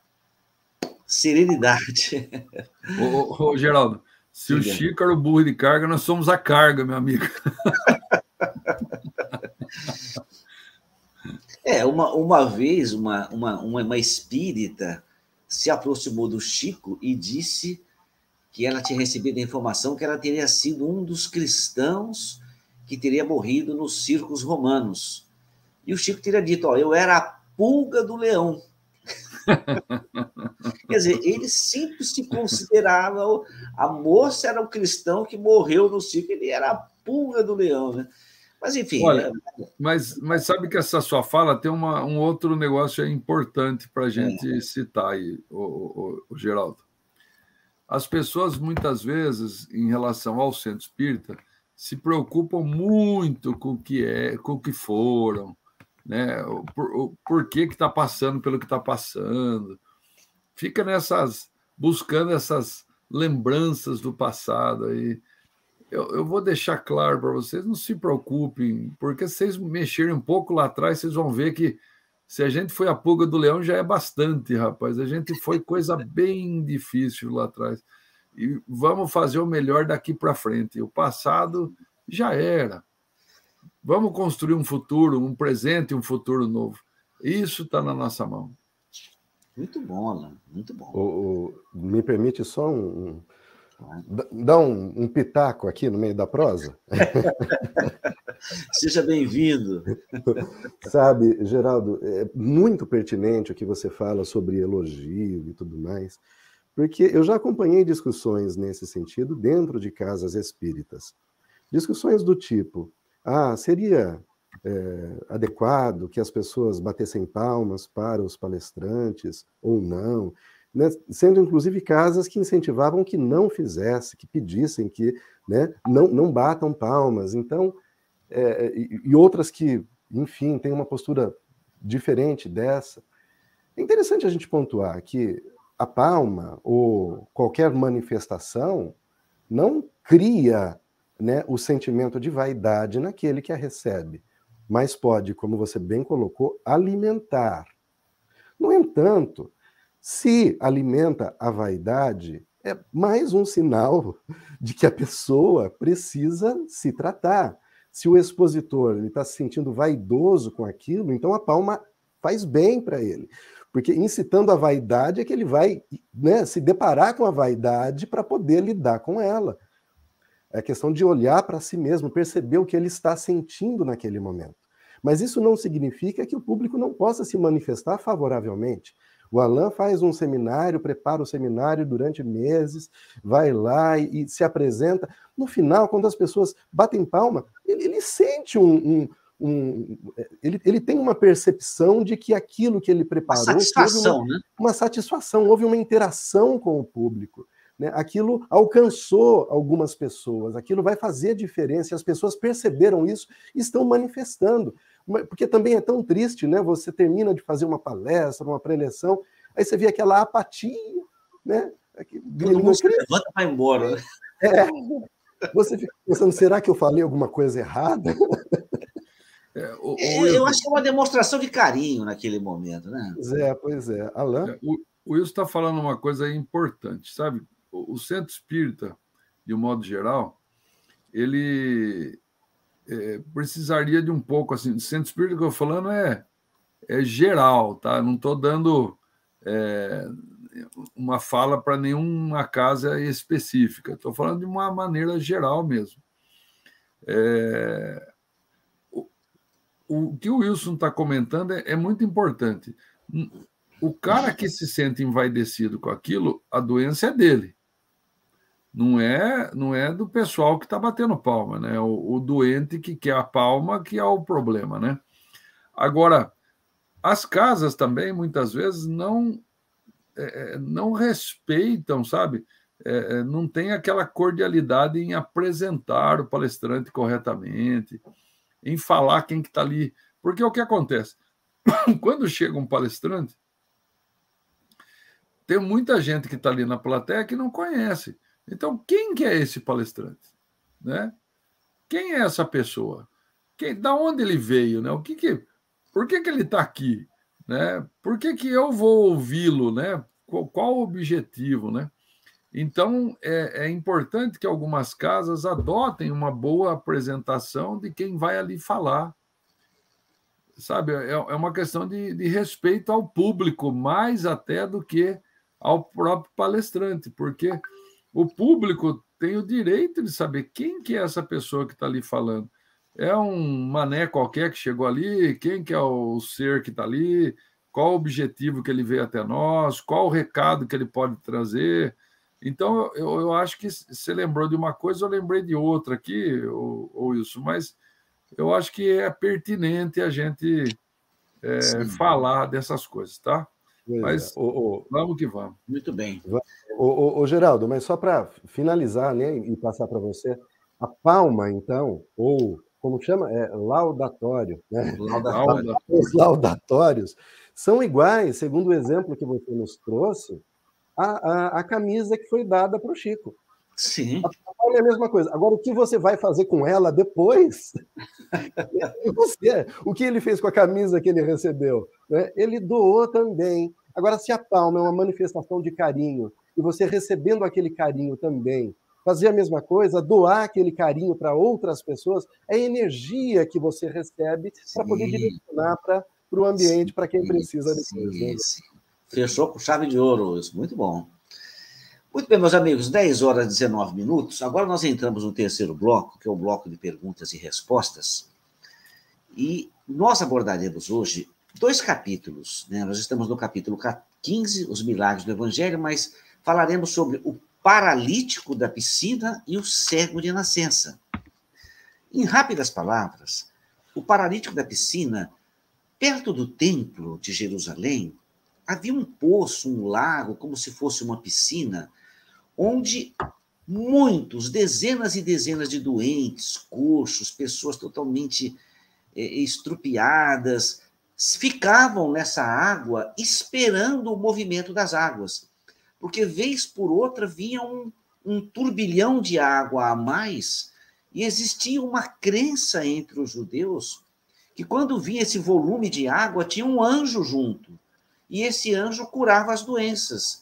serenidade. Ô, ô, ô Geraldo, se Diga. O Chico era o burro de carga, nós somos a carga, meu amigo. É, uma, uma vez, uma, uma, uma espírita se aproximou do Chico e disse... que ela tinha recebido a informação que ela teria sido um dos cristãos que teria morrido nos circos romanos. E o Chico teria dito, ó, eu era a pulga do leão. Quer dizer, ele sempre se considerava, a moça era o cristão que morreu no circo, ele era a pulga do leão, né? Mas, enfim... Olha, é... mas, mas sabe que essa sua fala tem uma, um outro negócio importante para a gente é. citar aí, o, o, o Geraldo. As pessoas, muitas vezes, em relação ao centro espírita, se preocupam muito com o que é, com o que foram, né? Por, o porquê que está passando pelo que está passando. Fica nessas, buscando essas lembranças do passado. Aí. Eu, eu vou deixar claro para vocês, não se preocupem, porque se vocês mexerem um pouco lá atrás, vocês vão ver que se a gente foi a pulga do leão, já é bastante, rapaz. A gente foi coisa bem difícil lá atrás. E vamos fazer o melhor daqui para frente. O passado já era. Vamos construir um futuro, um presente e um futuro novo. Isso está na nossa mão. Muito bom, Alain. Muito bom. O, o, me permite só um... um dar um, um pitaco aqui no meio da prosa? Seja bem-vindo. Sabe, Geraldo, é muito pertinente o que você fala sobre elogio e tudo mais, porque eu já acompanhei discussões nesse sentido dentro de casas espíritas. Discussões do tipo, ah, seria é, adequado que as pessoas batessem palmas para os palestrantes ou não, né? Sendo inclusive casas que incentivavam que não fizesse, que pedissem que, né, não, não batam palmas. Então, É, e, e outras que, enfim, têm uma postura diferente dessa. É interessante a gente pontuar que a palma ou qualquer manifestação não cria, né, o sentimento de vaidade naquele que a recebe, mas pode, como você bem colocou, alimentar. No entanto, se alimenta a vaidade, é mais um sinal de que a pessoa precisa se tratar. Se o expositor está se sentindo vaidoso com aquilo, então a palma faz bem para ele. Porque incitando a vaidade é que ele vai, né, se deparar com a vaidade para poder lidar com ela. É questão de olhar para si mesmo, perceber o que ele está sentindo naquele momento. Mas isso não significa que o público não possa se manifestar favoravelmente. O Alain faz um seminário, prepara o seminário durante meses, vai lá e, e se apresenta. No final, quando as pessoas batem palma, ele, ele sente um... um, um ele, ele tem uma percepção de que aquilo que ele preparou... Uma satisfação, uma, né? Uma satisfação, houve uma interação com o público. Né? Aquilo alcançou algumas pessoas, aquilo vai fazer diferença, e as pessoas perceberam isso e estão manifestando. Porque também é tão triste, né? Você termina de fazer uma palestra, uma preleção, aí você vê aquela apatia, né? Todo mundo se levanta e vai embora, né? É. Você fica pensando, será que eu falei alguma coisa errada? É, o, o eu, eu acho que é uma demonstração de carinho naquele momento, né? Pois é, pois é. Alain? É, o, o Wilson está falando uma coisa importante, sabe? O, o centro espírita, de um modo geral, ele... É, precisaria de um pouco, assim, o centro espírita que eu estou falando é, é geral, tá? Não estou dando é, uma fala para nenhuma casa específica, estou falando de uma maneira geral mesmo. É, o, o que o Wilson está comentando é, é muito importante. O cara que se sente envaidecido com aquilo, a doença é dele. Não é, não é do pessoal que está batendo palma, né? O, o doente que quer a palma que é o problema, né? Agora, as casas também, muitas vezes, não, é, não respeitam, sabe? É, não tem aquela cordialidade em apresentar o palestrante corretamente, em falar quem que está ali. Porque o que acontece? Quando chega um palestrante, tem muita gente que está ali na plateia que não conhece. Então, quem que é esse palestrante? Né? Quem é essa pessoa? Quem, da onde ele veio? Né? O que que, por que, que ele está aqui? Né? Por que, que eu vou ouvi-lo? Né? Qual, qual o objetivo? Né? Então, é, é importante que algumas casas adotem uma boa apresentação de quem vai ali falar. Sabe? É, é uma questão de, de respeito ao público, mais até do que ao próprio palestrante, porque o público tem o direito de saber quem que é essa pessoa que está ali falando. É um mané qualquer que chegou ali, quem que é o ser que está ali, qual o objetivo que ele veio até nós, qual o recado que ele pode trazer. Então, eu, eu acho que você lembrou de uma coisa, eu lembrei de outra aqui, ou, ou isso, mas eu acho que é pertinente a gente é, falar dessas coisas, tá? Pois mas é. o, o... vamos que vamos. Muito bem. O, o, o Geraldo, mas só para finalizar, né, e passar para você, a palma, então, ou como chama? É laudatório, né? Laudatório. Os laudatórios são iguais, segundo o exemplo que você nos trouxe, a, a, a camisa que foi dada para o Chico. Sim. A palma é a mesma coisa. Agora, o que você vai fazer com ela depois? Você, o que ele fez com a camisa que ele recebeu? Né? Ele doou também. Agora, se a palma é uma manifestação de carinho, e você recebendo aquele carinho também, fazer a mesma coisa, doar aquele carinho para outras pessoas, é a energia que você recebe para poder direcionar para o ambiente, para quem precisa depois. Sim, né? sim. Fechou com chave de ouro isso. Muito bom. Muito bem, meus amigos, dez horas e dezenove minutos. Agora nós entramos no terceiro bloco, que é o bloco de perguntas e respostas. E nós abordaremos hoje dois capítulos, né? Nós estamos no capítulo quinze, os milagres do Evangelho, mas falaremos sobre o paralítico da piscina e o cego de nascença. Em rápidas palavras, o paralítico da piscina, perto do templo de Jerusalém, havia um poço, um lago, como se fosse uma piscina, onde muitos, dezenas e dezenas de doentes, coxos, pessoas totalmente é, estrupiadas, ficavam nessa água esperando o movimento das águas, porque vez por outra vinha um, um turbilhão de água a mais e existia uma crença entre os judeus que quando vinha esse volume de água tinha um anjo junto e esse anjo curava as doenças.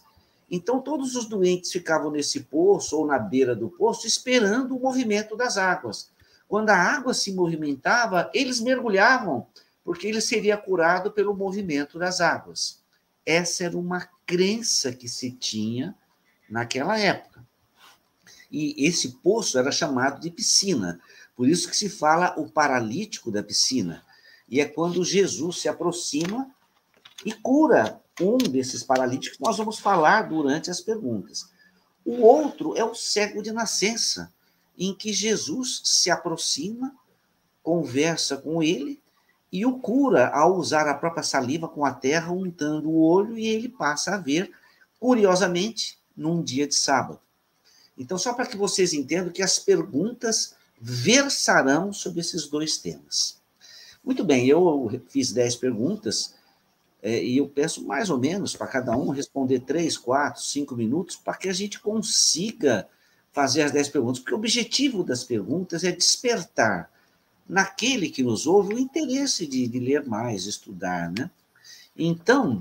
Então, todos os doentes ficavam nesse poço ou na beira do poço esperando o movimento das águas. Quando a água se movimentava, eles mergulhavam, porque ele seria curado pelo movimento das águas. Essa era uma crença que se tinha naquela época. E esse poço era chamado de piscina. Por isso que se fala o paralítico da piscina. E é quando Jesus se aproxima e cura um desses paralíticos que nós vamos falar durante as perguntas. O outro é o cego de nascença, em que Jesus se aproxima, conversa com ele e o cura ao usar a própria saliva com a terra, untando o olho, e ele passa a ver, curiosamente, num dia de sábado. Então, só para que vocês entendam que as perguntas versarão sobre esses dois temas. Muito bem, eu fiz dez perguntas, é, e eu peço mais ou menos para cada um responder três, quatro, cinco minutos, para que a gente consiga fazer as dez perguntas, porque o objetivo das perguntas é despertar naquele que nos ouve o interesse de, de ler mais, estudar, né? Então,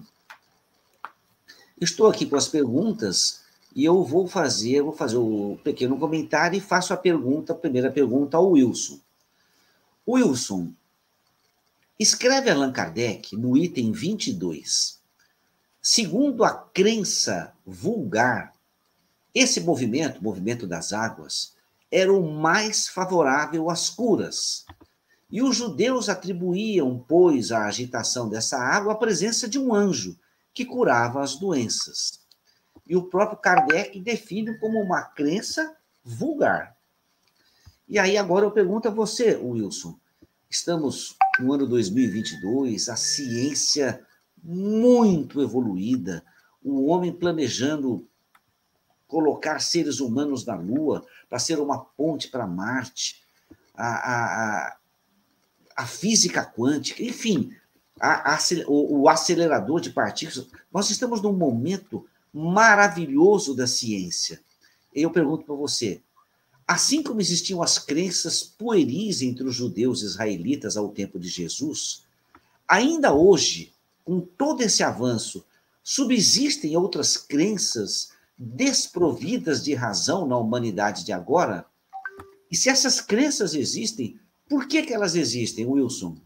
estou aqui com as perguntas e eu vou fazer, vou fazer o pequeno comentário e faço a pergunta, a primeira pergunta ao Wilson. Wilson, escreve Allan Kardec no item vinte e dois. Segundo a crença vulgar, esse movimento, o movimento das águas, era o mais favorável às curas. E os judeus atribuíam, pois, à agitação dessa água a presença de um anjo que curava as doenças. E o próprio Kardec define como uma crença vulgar. E aí agora eu pergunto a você, Wilson, estamos no ano dois mil e vinte e dois, a ciência muito evoluída, o homem planejando colocar seres humanos na Lua para ser uma ponte para Marte, a, a, a física quântica, enfim, a, a, o, o acelerador de partículas. Nós estamos num momento maravilhoso da ciência. E eu pergunto para você, assim como existiam as crenças pueris entre os judeus israelitas ao tempo de Jesus, ainda hoje, com todo esse avanço, subsistem outras crenças desprovidas de razão na humanidade de agora? E se essas crenças existem, por que que elas existem, Wilson?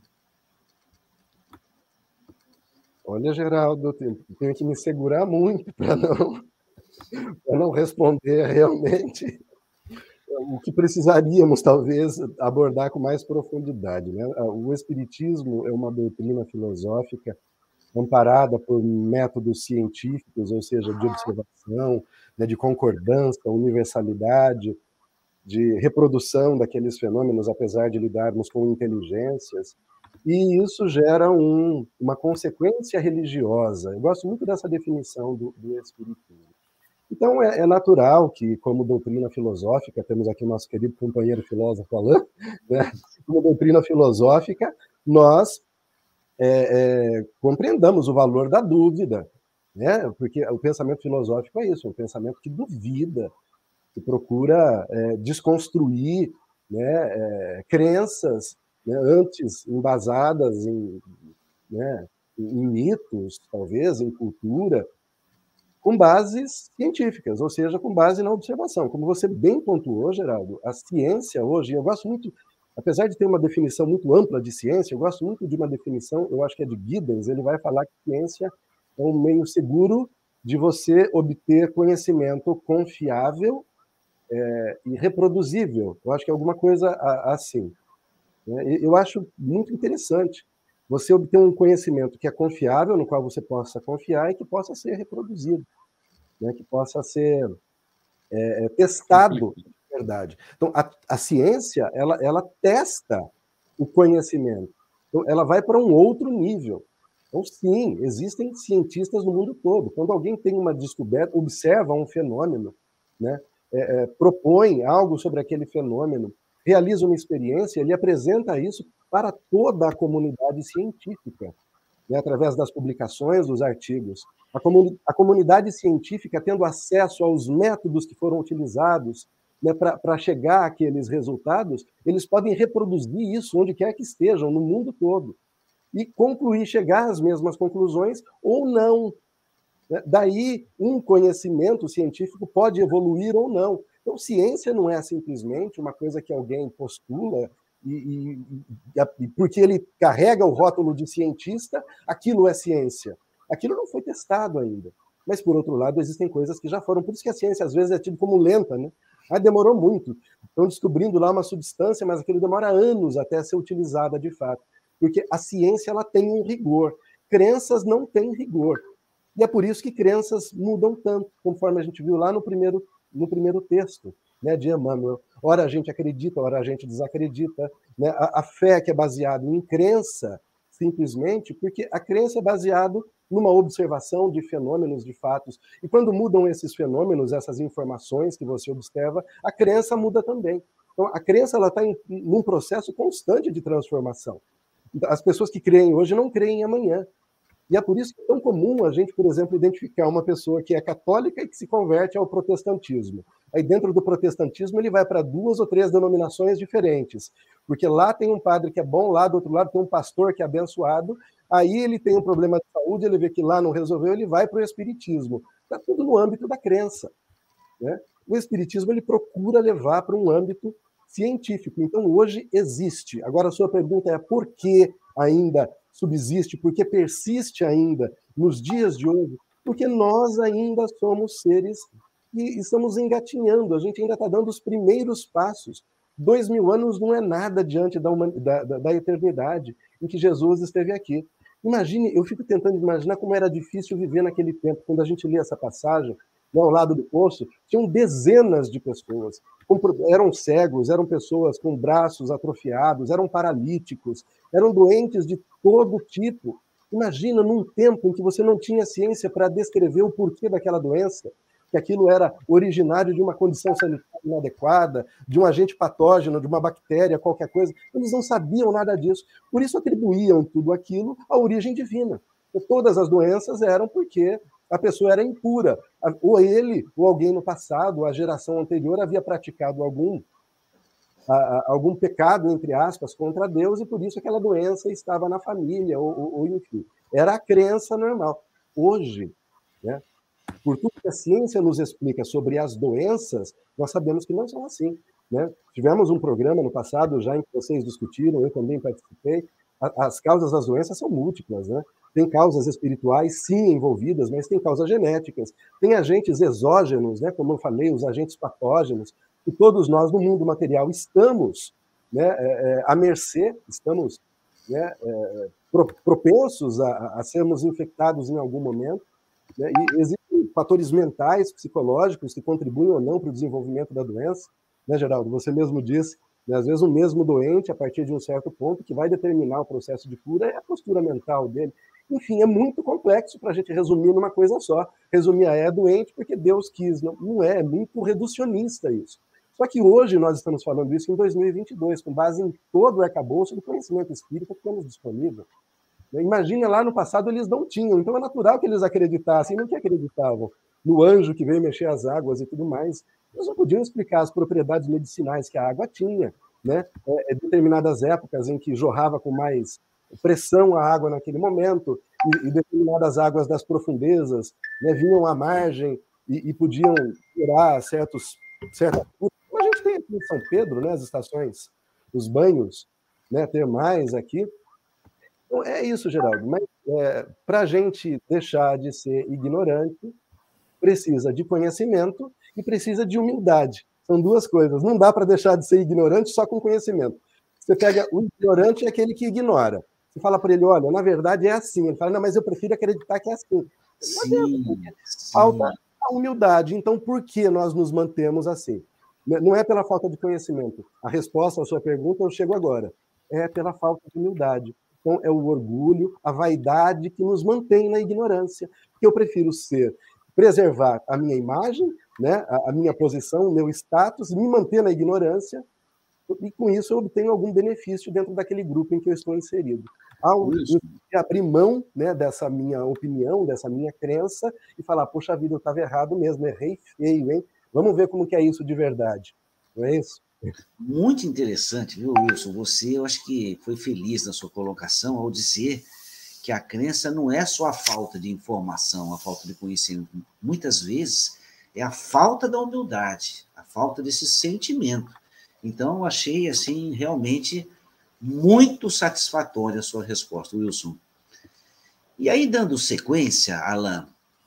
Olha, Geraldo, eu tenho que me segurar muito para não, para não responder realmente o que precisaríamos, talvez, abordar com mais profundidade, né? O Espiritismo é uma doutrina filosófica amparada por métodos científicos, ou seja, de observação, né, de concordância, universalidade, de reprodução daqueles fenômenos, apesar de lidarmos com inteligências, e isso gera um, uma consequência religiosa. Eu gosto muito dessa definição do, do Espiritismo. Então, é, é natural que, como doutrina filosófica, temos aqui o nosso querido companheiro filósofo Allan, né? Como doutrina filosófica, nós é, é, compreendamos o valor da dúvida, né? Porque o pensamento filosófico é isso, um pensamento que duvida, que procura é, desconstruir, né, é, crenças, né, antes embasadas em, né, em mitos, talvez, em cultura, com bases científicas, ou seja, com base na observação. Como você bem pontuou, Geraldo, a ciência hoje, eu gosto muito, apesar de ter uma definição muito ampla de ciência, eu gosto muito de uma definição, eu acho que é de Giddens, ele vai falar que ciência é um meio seguro de você obter conhecimento confiável é, e reproduzível. Eu acho que é alguma coisa assim. Eu acho muito interessante você obter um conhecimento que é confiável, no qual você possa confiar e que possa ser reproduzido, né? Que possa ser é, testado de verdade. Então, a, a ciência, ela, ela testa o conhecimento. Então, ela vai para um outro nível. Então, sim, existem cientistas no mundo todo. Quando alguém tem uma descoberta, observa um fenômeno, né? é, é, propõe algo sobre aquele fenômeno, realiza uma experiência, ele apresenta isso para toda a comunidade científica, né, através das publicações, dos artigos. A, comuni a comunidade científica, tendo acesso aos métodos que foram utilizados, né, para chegar àqueles resultados, eles podem reproduzir isso onde quer que estejam, no mundo todo, e concluir, chegar às mesmas conclusões ou não. Né? Daí, um conhecimento científico pode evoluir ou não. Então, ciência não é simplesmente uma coisa que alguém postula e, e, e porque ele carrega o rótulo de cientista, aquilo é ciência. Aquilo não foi testado ainda. Mas, por outro lado, existem coisas que já foram. Por isso que a ciência, às vezes, é tido como lenta, né? Ah, demorou muito. Estão descobrindo lá uma substância, mas aquilo demora anos até ser utilizada de fato. Porque a ciência ela tem um rigor. Crenças não têm rigor. E é por isso que crenças mudam tanto, conforme a gente viu lá no primeiro, no primeiro texto, né, de Emmanuel. Ora a gente acredita, ora a gente desacredita. Né? A, a fé que é baseada em crença, simplesmente, porque a crença é baseada numa observação de fenômenos, de fatos. E quando mudam esses fenômenos, essas informações que você observa, a crença muda também. Então, a crença está em um processo constante de transformação. As pessoas que creem hoje não creem amanhã. E é por isso que é tão comum a gente, por exemplo, identificar uma pessoa que é católica e que se converte ao protestantismo. Aí dentro do protestantismo ele vai para duas ou três denominações diferentes, porque lá tem um padre que é bom, lá do outro lado tem um pastor que é abençoado, aí ele tem um problema de saúde, ele vê que lá não resolveu, ele vai para o espiritismo. Está tudo no âmbito da crença. Né? O espiritismo ele procura levar para um âmbito científico. Então hoje existe. Agora a sua pergunta é por que ainda subsiste, porque persiste ainda nos dias de hoje, porque nós ainda somos seres que estamos engatinhando, a gente ainda está dando os primeiros passos. Dois mil anos não é nada diante da, da, da eternidade em que Jesus esteve aqui. Imagine, eu fico tentando imaginar como era difícil viver naquele tempo, quando a gente lê essa passagem, né, ao lado do poço, tinham dezenas de pessoas, eram cegos, eram pessoas com braços atrofiados, eram paralíticos, eram doentes de todo tipo. Imagina num tempo em que você não tinha ciência para descrever o porquê daquela doença, que aquilo era originário de uma condição sanitária inadequada, de um agente patógeno, de uma bactéria, qualquer coisa. Eles não sabiam nada disso. Por isso atribuíam tudo aquilo à origem divina. E todas as doenças eram porque a pessoa era impura. Ou ele, ou alguém no passado, a geração anterior, havia praticado algum, algum pecado, entre aspas, contra Deus, e por isso aquela doença estava na família, ou, ou, ou enfim. Era a crença normal. Hoje, né, por tudo que a ciência nos explica sobre as doenças, nós sabemos que não são assim. Né? Tivemos um programa no passado, já em que vocês discutiram, eu também participei, as causas das doenças são múltiplas, né? Tem causas espirituais, sim, envolvidas, mas tem causas genéticas. Tem agentes exógenos, né, como eu falei, os agentes patógenos, que todos nós, no mundo material, estamos, né, é, à mercê, estamos, né, é, propensos a, a sermos infectados em algum momento. Né, e existem fatores mentais, psicológicos, que contribuem ou não para o desenvolvimento da doença. Né, Geraldo? Você mesmo disse, né, às vezes o mesmo doente, a partir de um certo ponto, que vai determinar o processo de cura é a postura mental dele. Enfim, é muito complexo para a gente resumir numa coisa só. Resumir a é doente porque Deus quis. Não, não é, é muito reducionista isso. Só que hoje nós estamos falando isso em dois mil e vinte e dois, com base em todo o arcabouço do conhecimento espírita que temos disponível. Imagina, lá no passado eles não tinham, então é natural que eles acreditassem, não que acreditavam no anjo que veio mexer as águas e tudo mais. Eles não podiam explicar as propriedades medicinais que a água tinha, né? É, determinadas épocas em que jorrava com mais pressão a água naquele momento, e, e determinadas águas das profundezas, né, vinham à margem e, e podiam curar certos, certas curas. Como a gente tem aqui em São Pedro, né, as estações, os banhos, né, termais aqui. Então, é isso, Geraldo. Mas é, para a gente deixar de ser ignorante, precisa de conhecimento e precisa de humildade. São duas coisas. Não dá para deixar de ser ignorante só com conhecimento. Você pega o ignorante, é aquele que ignora. Você fala para ele, olha, na verdade é assim. Ele fala, não, mas eu prefiro acreditar que é assim. Sim, sim. Falta a humildade. Então, por que nós nos mantemos assim? Não é pela falta de conhecimento. A resposta à sua pergunta eu chego agora. É pela falta de humildade. Então, é o orgulho, a vaidade que nos mantém na ignorância. Porque eu prefiro ser, preservar a minha imagem, né, a minha posição, o meu status, me manter na ignorância, e com isso eu obtenho algum benefício dentro daquele grupo em que eu estou inserido. Ao abrir mão, né, dessa minha opinião, dessa minha crença, e falar, poxa vida, eu estava errado mesmo, errei feio, hein? Vamos ver como que é isso de verdade. Não é isso? Muito interessante, viu, Wilson? Você, eu acho que foi feliz na sua colocação ao dizer que a crença não é só a falta de informação, a falta de conhecimento. Muitas vezes é a falta da humildade, a falta desse sentimento. Então, eu achei, assim, realmente muito satisfatória a sua resposta, Wilson. E aí, dando sequência, Alain,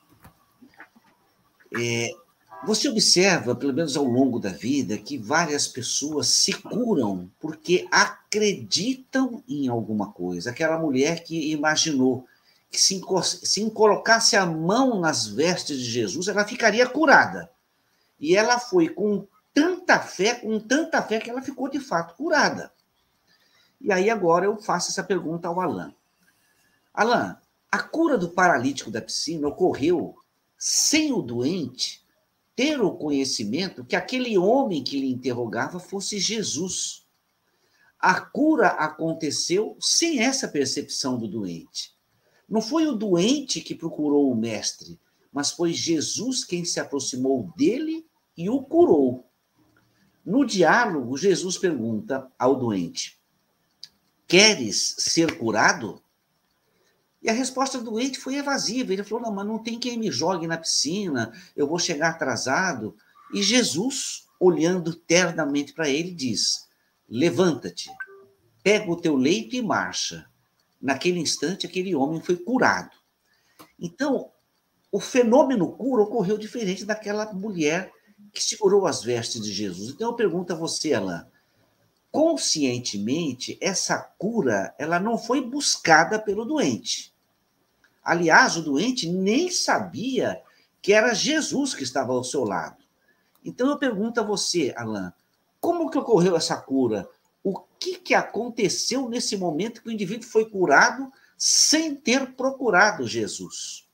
é, você observa, pelo menos ao longo da vida, que várias pessoas se curam porque acreditam em alguma coisa. Aquela mulher que imaginou que se, se colocasse a mão nas vestes de Jesus, ela ficaria curada. E ela foi com tanta fé, com tanta fé, que ela ficou, de fato, curada. E aí, agora, eu faço essa pergunta ao Alain. Alain, a cura do paralítico da piscina ocorreu sem o doente ter o conhecimento que aquele homem que lhe interrogava fosse Jesus. A cura aconteceu sem essa percepção do doente. Não foi o doente que procurou o mestre, mas foi Jesus quem se aproximou dele e o curou. No diálogo, Jesus pergunta ao doente: queres ser curado? E a resposta do doente foi evasiva. Ele falou: não, mas não tem quem me jogue na piscina, eu vou chegar atrasado. E Jesus, olhando ternamente para ele, diz: levanta-te, pega o teu leito e marcha. Naquele instante, aquele homem foi curado. Então, o fenômeno cura ocorreu diferente daquela mulher que segurou as vestes de Jesus. Então, eu pergunto a você, Alain, conscientemente, essa cura ela não foi buscada pelo doente. Aliás, o doente nem sabia que era Jesus que estava ao seu lado. Então, eu pergunto a você, Alain, como que ocorreu essa cura? O que, que aconteceu nesse momento que o indivíduo foi curado sem ter procurado Jesus?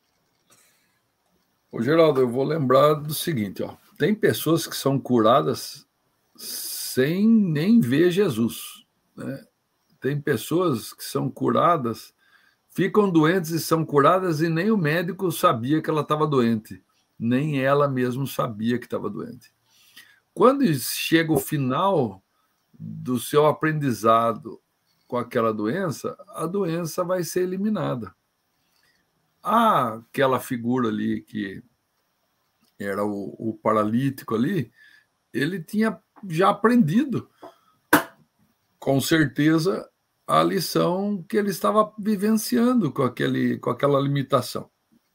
Ô, Geraldo, eu vou lembrar do seguinte, ó. Tem pessoas que são curadas sem nem ver Jesus, né? Tem pessoas que são curadas, ficam doentes e são curadas e nem o médico sabia que ela estava doente, nem ela mesma sabia que estava doente. Quando chega o final do seu aprendizado com aquela doença, a doença vai ser eliminada. Ah, aquela figura ali que era o, o paralítico ali, ele tinha já aprendido, com certeza, a lição que ele estava vivenciando com, aquele, com aquela limitação.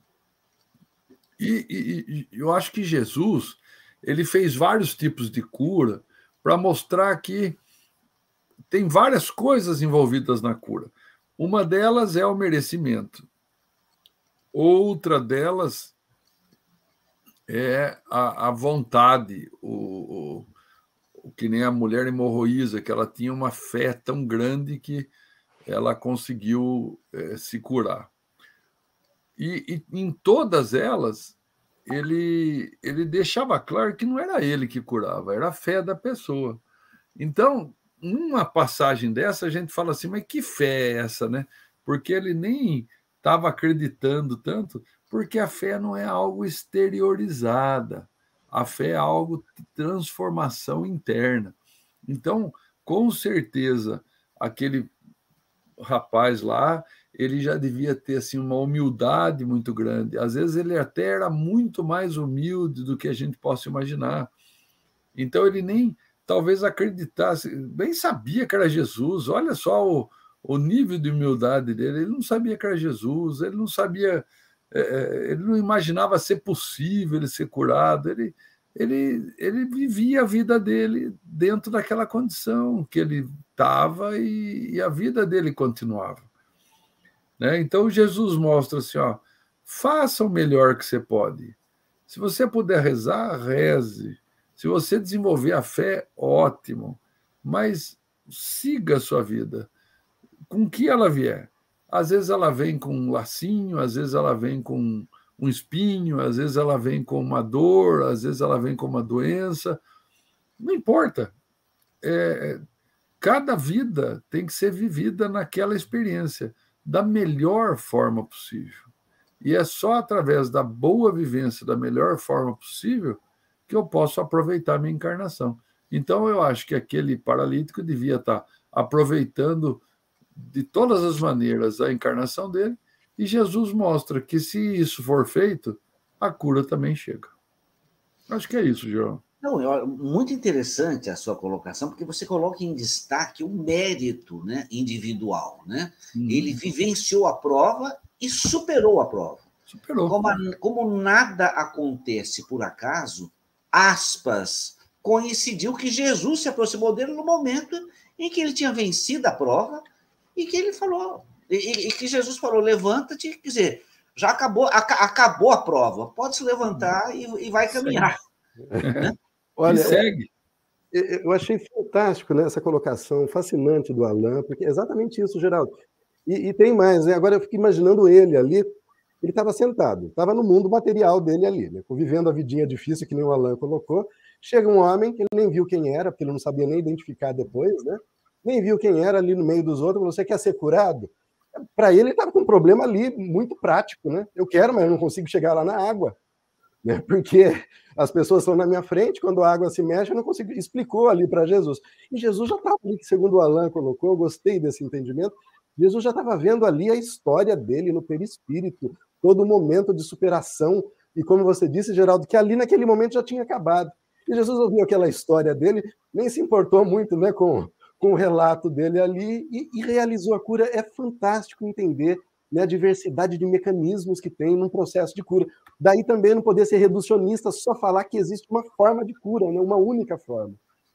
E, e, e eu acho que Jesus ele fez vários tipos de cura para mostrar que tem várias coisas envolvidas na cura. Uma delas é o merecimento. Outra delas é a, a vontade, o, o, o que nem a mulher hemorroísa, que ela tinha uma fé tão grande que ela conseguiu é, se curar. E, e em todas elas, ele, ele deixava claro que não era ele que curava, era a fé da pessoa. Então, numa passagem dessa, a gente fala assim, mas que fé é essa, né? Porque ele nem estava acreditando tanto, porque a fé não é algo exteriorizada, a fé é algo de transformação interna. Então, com certeza, aquele rapaz lá, ele já devia ter assim, uma humildade muito grande. Às vezes ele até era muito mais humilde do que a gente possa imaginar. Então ele nem, talvez, acreditasse, bem sabia que era Jesus. Olha só o, o nível de humildade dele. Ele não sabia que era Jesus, ele não sabia, é, ele não imaginava ser possível ele ser curado. Ele, ele, ele vivia a vida dele dentro daquela condição que ele estava e, e a vida dele continuava. Né? Então, Jesus mostra assim, ó, faça o melhor que você pode. Se você puder rezar, reze. Se você desenvolver a fé, ótimo. Mas siga a sua vida. Com que ela vier. Às vezes ela vem com um lacinho, às vezes ela vem com um espinho, às vezes ela vem com uma dor, às vezes ela vem com uma doença. Não importa. É, cada vida tem que ser vivida naquela experiência da melhor forma possível. E é só através da boa vivência da melhor forma possível que eu posso aproveitar a minha encarnação. Então, eu acho que aquele paralítico devia estar aproveitando de todas as maneiras a encarnação dele, e Jesus mostra que, se isso for feito, a cura também chega. Acho que é isso, João. Não, eu- muito interessante a sua colocação, porque você coloca em destaque o mérito, né, individual, né? Uhum. Ele vivenciou a prova e superou a prova. Superou. Como, a- como nada acontece por acaso, aspas, coincidiu que Jesus se aproximou dele no momento em que ele tinha vencido a prova e que ele falou, e, e- e que Jesus falou, levanta-te, quer dizer, já acabou, aca- acabou a prova, pode se levantar e, e vai caminhar. Né? E Olha, segue. é, eu achei fantástico, né, essa colocação fascinante do Alain, porque é exatamente isso, Geraldo. E, e tem mais, né? Agora eu fico imaginando ele ali, ele estava sentado, estava no mundo material dele ali, né, convivendo a vidinha difícil que nem o Alain colocou. Chega um homem que ele nem viu quem era, porque ele não sabia nem identificar depois, né? Nem viu quem era ali no meio dos outros. Você quer ser curado? Para ele, ele estava com um problema ali muito prático, né? Eu quero, mas eu não consigo chegar lá na água, né? Porque as pessoas estão na minha frente, quando a água se mexe, eu não consigo. Explicou ali para Jesus. E Jesus já estava ali, segundo o Alain colocou, eu gostei desse entendimento. Jesus já estava vendo ali a história dele no perispírito, todo momento de superação. E como você disse, Geraldo, que ali naquele momento já tinha acabado. E Jesus ouviu aquela história dele, nem se importou muito, né, com, com o relato dele ali e, e realizou a cura. É fantástico entender, né, a diversidade de mecanismos que tem num processo de cura. Daí também não poder ser reducionista, só falar que existe uma forma de cura, né, uma única forma.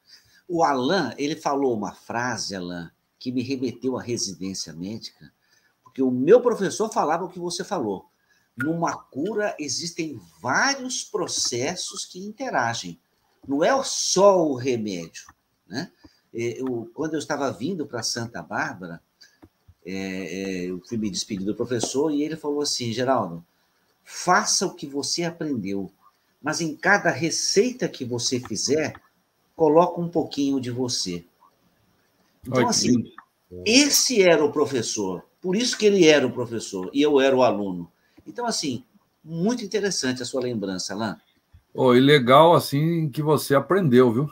O Alain, ele falou uma frase, Alain, que me remeteu à residência médica, porque o meu professor falava o que você falou. Numa cura existem vários processos que interagem. Não é só o remédio, né? Eu, quando eu estava vindo para Santa Bárbara, é, é, eu fui me despedir do professor e ele falou assim, Geraldo, faça o que você aprendeu, mas em cada receita que você fizer, coloca um pouquinho de você. Então, Olha, assim, esse era o professor, por isso que ele era o professor e eu era o aluno. Então, assim, muito interessante a sua lembrança, Alain. Oh, e legal assim que você aprendeu, viu?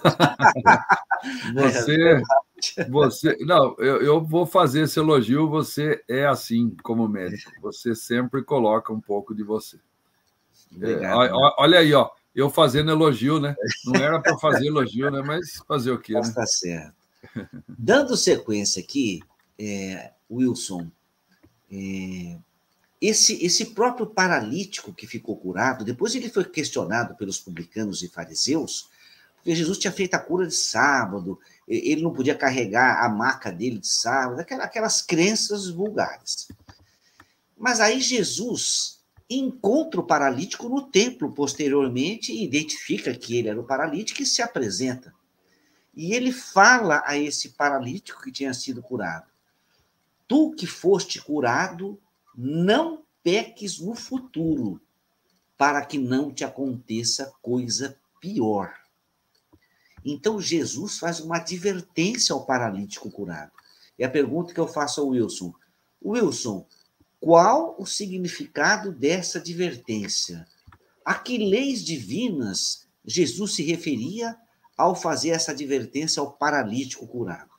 Você, você, não, eu, eu vou fazer esse elogio. Você é assim como médico. Você sempre coloca um pouco de você. Obrigado. É, olha aí, ó, eu fazendo elogio, né? Não era para fazer elogio, né? Mas fazer o quê, né? Está certo. Dando sequência aqui, é, Wilson, é, esse, esse próprio paralítico que ficou curado, depois ele foi questionado pelos publicanos e fariseus, porque Jesus tinha feito a cura de sábado, ele não podia carregar a maca dele de sábado, aquelas crenças vulgares. Mas aí Jesus encontra o paralítico no templo posteriormente e identifica que ele era o paralítico e se apresenta. E ele fala a esse paralítico que tinha sido curado, tu que foste curado, não peques no futuro, para que não te aconteça coisa pior. Então, Jesus faz uma advertência ao paralítico curado. E a pergunta que eu faço ao Wilson, Wilson, qual o significado dessa advertência? A que leis divinas Jesus se referia ao fazer essa advertência ao paralítico curado?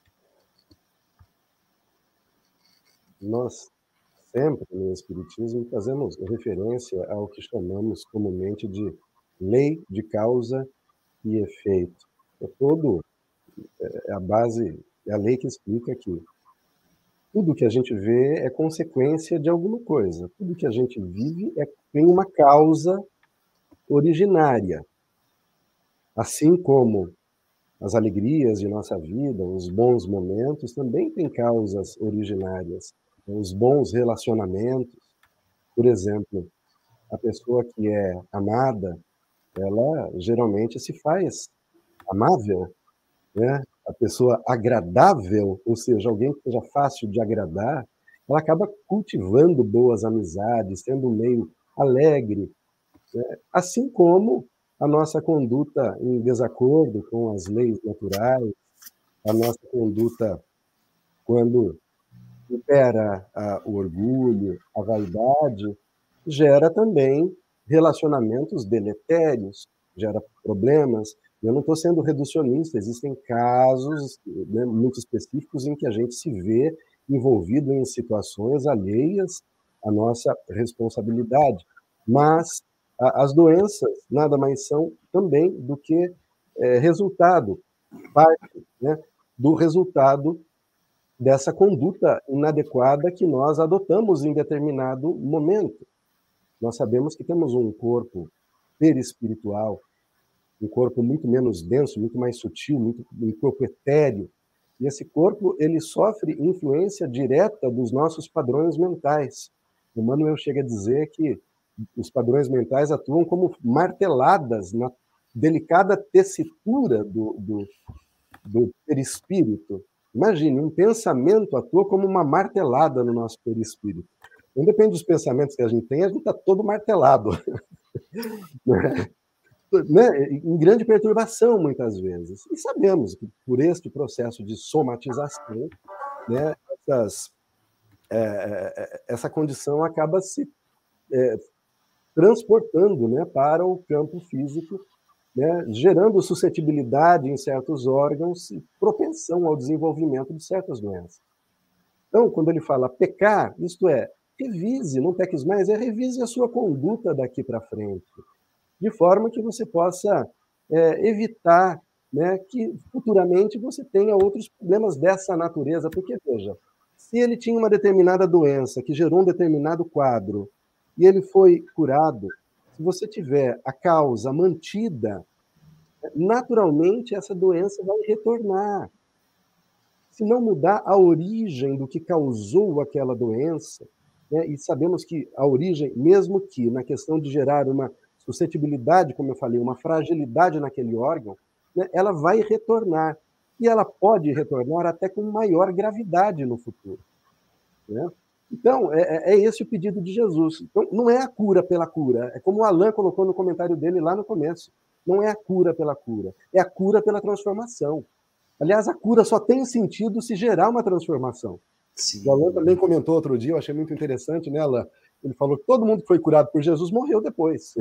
Nós sempre, no Espiritismo, fazemos referência ao que chamamos comumente de lei de causa e efeito. É todo é a base, é a lei que explica que tudo que a gente vê é consequência de alguma coisa. Tudo que a gente vive é, tem uma causa originária. Assim como as alegrias de nossa vida, os bons momentos, também têm causas originárias. Os bons relacionamentos, por exemplo, a pessoa que é amada, ela geralmente se faz amável, né? A pessoa agradável, ou seja, alguém que seja fácil de agradar, ela acaba cultivando boas amizades, sendo um meio alegre, né? Assim como a nossa conduta em desacordo com as leis naturais, a nossa conduta quando impera a, o orgulho, a vaidade, gera também relacionamentos deletérios, gera problemas. Eu não estou sendo reducionista, existem casos, né, muito específicos em que a gente se vê envolvido em situações alheias à nossa responsabilidade. Mas a, as doenças nada mais são também do que é, resultado, parte, né, do resultado dessa conduta inadequada que nós adotamos em determinado momento. Nós sabemos que temos um corpo perispiritual, um corpo muito menos denso, muito mais sutil, muito, um corpo etéreo. E esse corpo, ele sofre influência direta dos nossos padrões mentais. O Manuel chega a dizer que os padrões mentais atuam como marteladas na delicada tessitura do, do, do perispírito. Imagine, um pensamento atua como uma martelada no nosso perispírito. Não depende dos pensamentos que a gente tem, a gente está todo martelado. Né? Em grande perturbação, muitas vezes. E sabemos que, por este processo de somatização, né, essas, é, essa condição acaba se é, transportando, né, para o campo físico, né, gerando suscetibilidade em certos órgãos e propensão ao desenvolvimento de certas doenças. Então, quando ele fala pecar, isto é, revise, não peques mais, é revise a sua conduta daqui para frente, de forma que você possa é, evitar, né, que futuramente você tenha outros problemas dessa natureza, porque, veja, se ele tinha uma determinada doença que gerou um determinado quadro e ele foi curado, se você tiver a causa mantida, naturalmente essa doença vai retornar. Se não mudar a origem do que causou aquela doença, né, e sabemos que a origem, mesmo que na questão de gerar uma suscetibilidade, como eu falei, uma fragilidade naquele órgão, né, ela vai retornar. E ela pode retornar até com maior gravidade no futuro. Né? Então, é, é esse o pedido de Jesus. Então, não é a cura pela cura. É como o Alain colocou no comentário dele lá no começo. Não é a cura pela cura. É a cura pela transformação. Aliás, a cura só tem sentido se gerar uma transformação. Sim. O Alain também comentou outro dia, eu achei muito interessante, né, Alain? Ele falou que todo mundo que foi curado por Jesus morreu depois.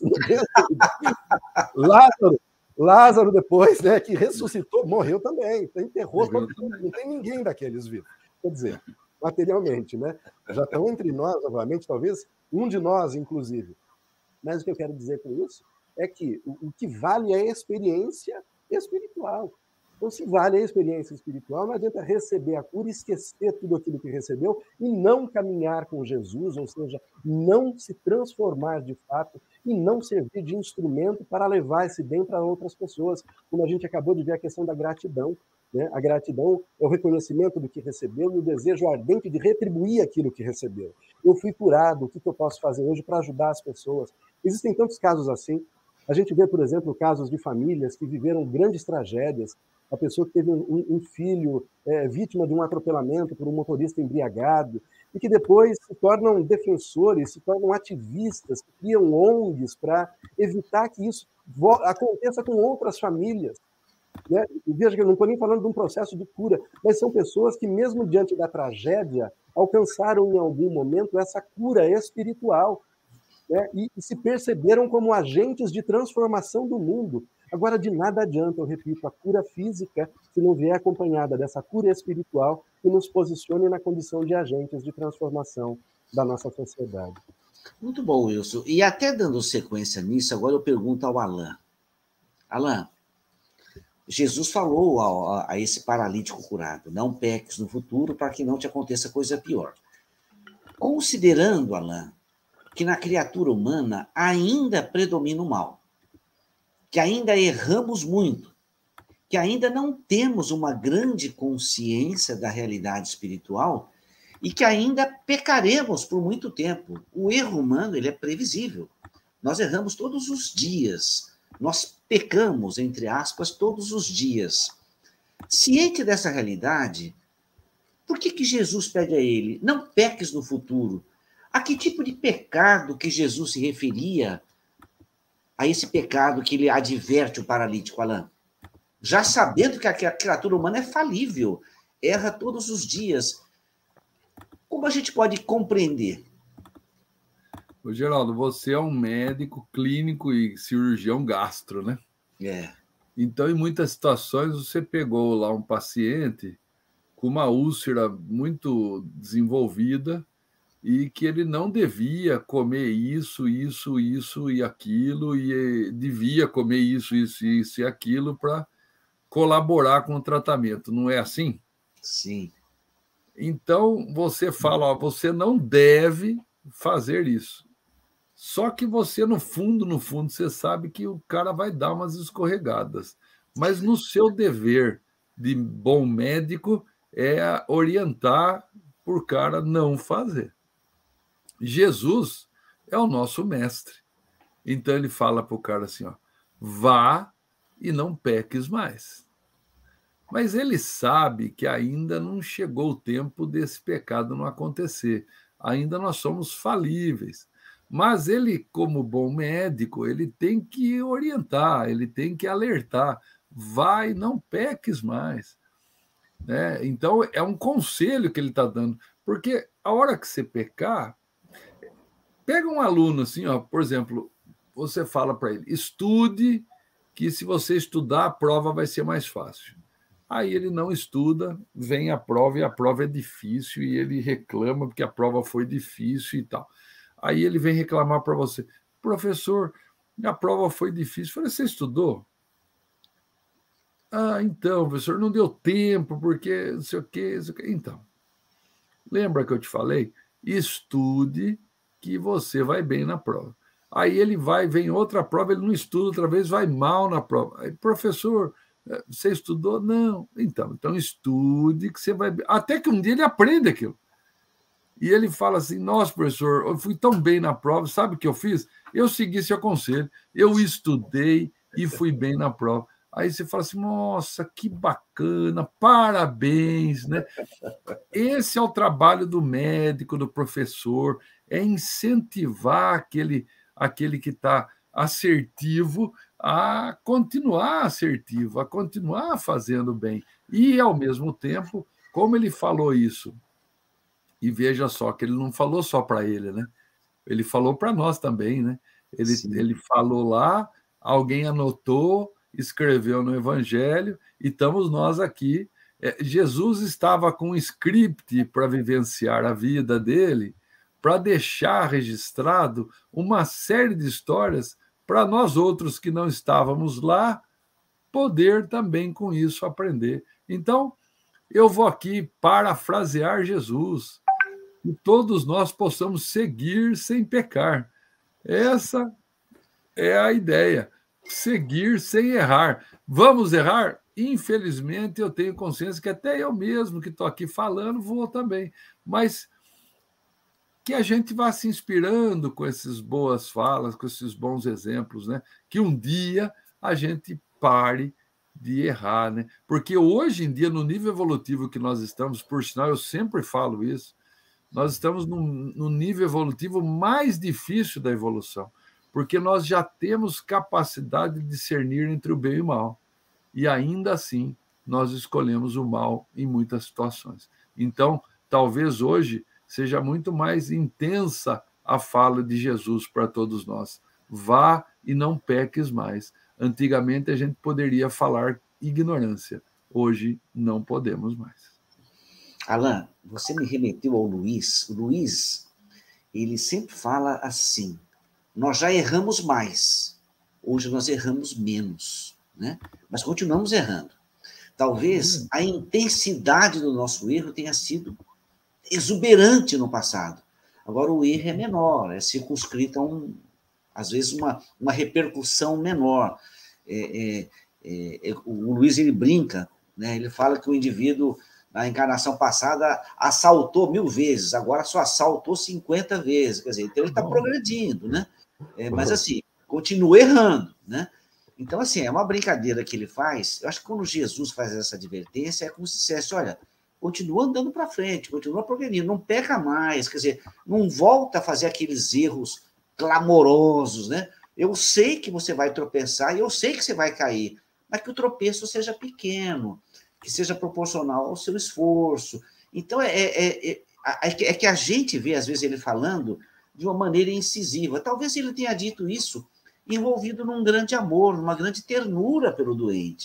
Lázaro, Lázaro depois, né, que ressuscitou, morreu também. Enterrou todo mundo. Não tem ninguém daqueles vivos. Quer dizer, materialmente, né? Já estão entre nós, novamente, talvez um de nós, inclusive. Mas o que eu quero dizer com isso é que o, o que vale é a experiência espiritual. Então, se vale a experiência espiritual, não adianta receber a cura e esquecer tudo aquilo que recebeu e não caminhar com Jesus, ou seja, não se transformar de fato e não servir de instrumento para levar esse bem para outras pessoas, como a gente acabou de ver a questão da gratidão. Né? A gratidão é o reconhecimento do que recebeu e o desejo ardente de retribuir aquilo que recebeu. Eu fui curado, o que eu posso fazer hoje para ajudar as pessoas? Existem tantos casos assim. A gente vê, por exemplo, casos de famílias que viveram grandes tragédias. A pessoa que teve um, um filho é, vítima de um atropelamento por um motorista embriagado e que depois se tornam defensores, se tornam ativistas, criam O N Gs para evitar que isso aconteça com outras famílias. Né? E veja que eu não estou nem falando de um processo de cura, mas são pessoas que, mesmo diante da tragédia, alcançaram em algum momento essa cura espiritual, né? e, e se perceberam como agentes de transformação do mundo. Agora, de nada adianta, eu repito, a cura física se não vier acompanhada dessa cura espiritual que nos posicione na condição de agentes de transformação da nossa sociedade. Muito bom, Wilson. E até dando sequência nisso, agora eu pergunto ao Alain. Alain, Jesus falou a, a esse paralítico curado, não peques no futuro para que não te aconteça coisa pior. Considerando, Alain, que na criatura humana ainda predomina o mal, que ainda erramos muito, que ainda não temos uma grande consciência da realidade espiritual e que ainda pecaremos por muito tempo. O erro humano, ele é previsível. Nós erramos todos os dias. Nós pecamos, entre aspas, todos os dias. Ciente dessa realidade, por que que Jesus pede a ele, não peques no futuro? A que tipo de pecado que Jesus se referia a esse pecado que ele adverte o paralítico, Alain? Já sabendo que a criatura humana é falível, erra todos os dias. Como a gente pode compreender? Ô, Geraldo, você é um médico clínico e cirurgião gastro, né? É. Então, em muitas situações, você pegou lá um paciente com uma úlcera muito desenvolvida e que ele não devia comer isso, isso, isso e aquilo, e devia comer isso, isso, isso e aquilo para colaborar com o tratamento. Não é assim? Sim. Então, você fala, ó, você não deve fazer isso. Só que você, no fundo, no fundo, você sabe que o cara vai dar umas escorregadas. Mas no seu dever de bom médico é orientar para o cara não fazer. Jesus é o nosso mestre. Então ele fala para o cara assim, ó, vá e não peques mais. Mas ele sabe que ainda não chegou o tempo desse pecado não acontecer. Ainda nós somos falíveis. Mas ele, como bom médico, ele tem que orientar, ele tem que alertar. Vai, não peques mais. Né? Então, é um conselho que ele está dando. Porque a hora que você pecar, pega um aluno assim, ó, por exemplo, você fala para ele, estude, que se você estudar, a prova vai ser mais fácil. Aí ele não estuda, vem a prova e a prova é difícil e ele reclama porque a prova foi difícil e tal. Aí ele vem reclamar para você, professor, a prova foi difícil. Eu falei, você estudou? Ah, então, professor, não deu tempo, porque não sei o quê, não sei o quê. Então, lembra que eu te falei? Estude que você vai bem na prova. Aí ele vai, vem outra prova, ele não estuda outra vez, vai mal na prova. Aí, professor, você estudou? Não. Então, então estude que você vai bem. Até que um dia ele aprende aquilo. E ele fala assim, nossa, professor, eu fui tão bem na prova, sabe o que eu fiz? Eu segui seu conselho, eu estudei e fui bem na prova. Aí você fala assim, nossa, que bacana, parabéns, né? Esse é o trabalho do médico, do professor, é incentivar aquele, aquele que está assertivo a continuar assertivo, a continuar fazendo bem. E, ao mesmo tempo, como ele falou isso, e veja só que ele não falou só para ele, né? Ele falou para nós também, né? Ele, ele falou lá, alguém anotou, escreveu no Evangelho, e estamos nós aqui. É, Jesus estava com um script para vivenciar a vida dele, para deixar registrado uma série de histórias para nós outros que não estávamos lá, poder também com isso aprender. Então, eu vou aqui parafrasear Jesus, que todos nós possamos seguir sem pecar. Essa é a ideia, seguir sem errar. Vamos errar? Infelizmente, eu tenho consciência que até eu mesmo que estou aqui falando vou também, mas que a gente vá se inspirando com essas boas falas, com esses bons exemplos, né? Que um dia a gente pare de errar, né? Porque hoje em dia, no nível evolutivo que nós estamos, por sinal, eu sempre falo isso, nós estamos no, no nível evolutivo mais difícil da evolução, porque nós já temos capacidade de discernir entre o bem e o mal. E ainda assim, nós escolhemos o mal em muitas situações. Então, talvez hoje seja muito mais intensa a fala de Jesus para todos nós. Vá e não peques mais. Antigamente, a gente poderia falar ignorância. Hoje, não podemos mais. Alain, você me remeteu ao Luiz. O Luiz, ele sempre fala assim, nós já erramos mais, hoje nós erramos menos, né? Mas continuamos errando. Talvez a intensidade do nosso erro tenha sido exuberante no passado. Agora o erro é menor, é circunscrito a, um, às vezes, uma, uma repercussão menor. É, é, é, o Luiz, ele brinca, né? Ele fala que o indivíduo, na encarnação passada, assaltou mil vezes, agora só assaltou cinquenta vezes. Quer dizer, então ele está progredindo, né? É, mas, assim, continua errando, né? Então, assim, é uma brincadeira que ele faz. Eu acho que quando Jesus faz essa advertência, é como se dissesse, olha, continua andando para frente, continua progredindo, não peca mais, quer dizer, não volta a fazer aqueles erros clamorosos, né? Eu sei que você vai tropeçar e eu sei que você vai cair, mas que o tropeço seja pequeno, que seja proporcional ao seu esforço. Então, é, é, é, é que a gente vê, às vezes, ele falando de uma maneira incisiva. Talvez ele tenha dito isso envolvido num grande amor, numa grande ternura pelo doente.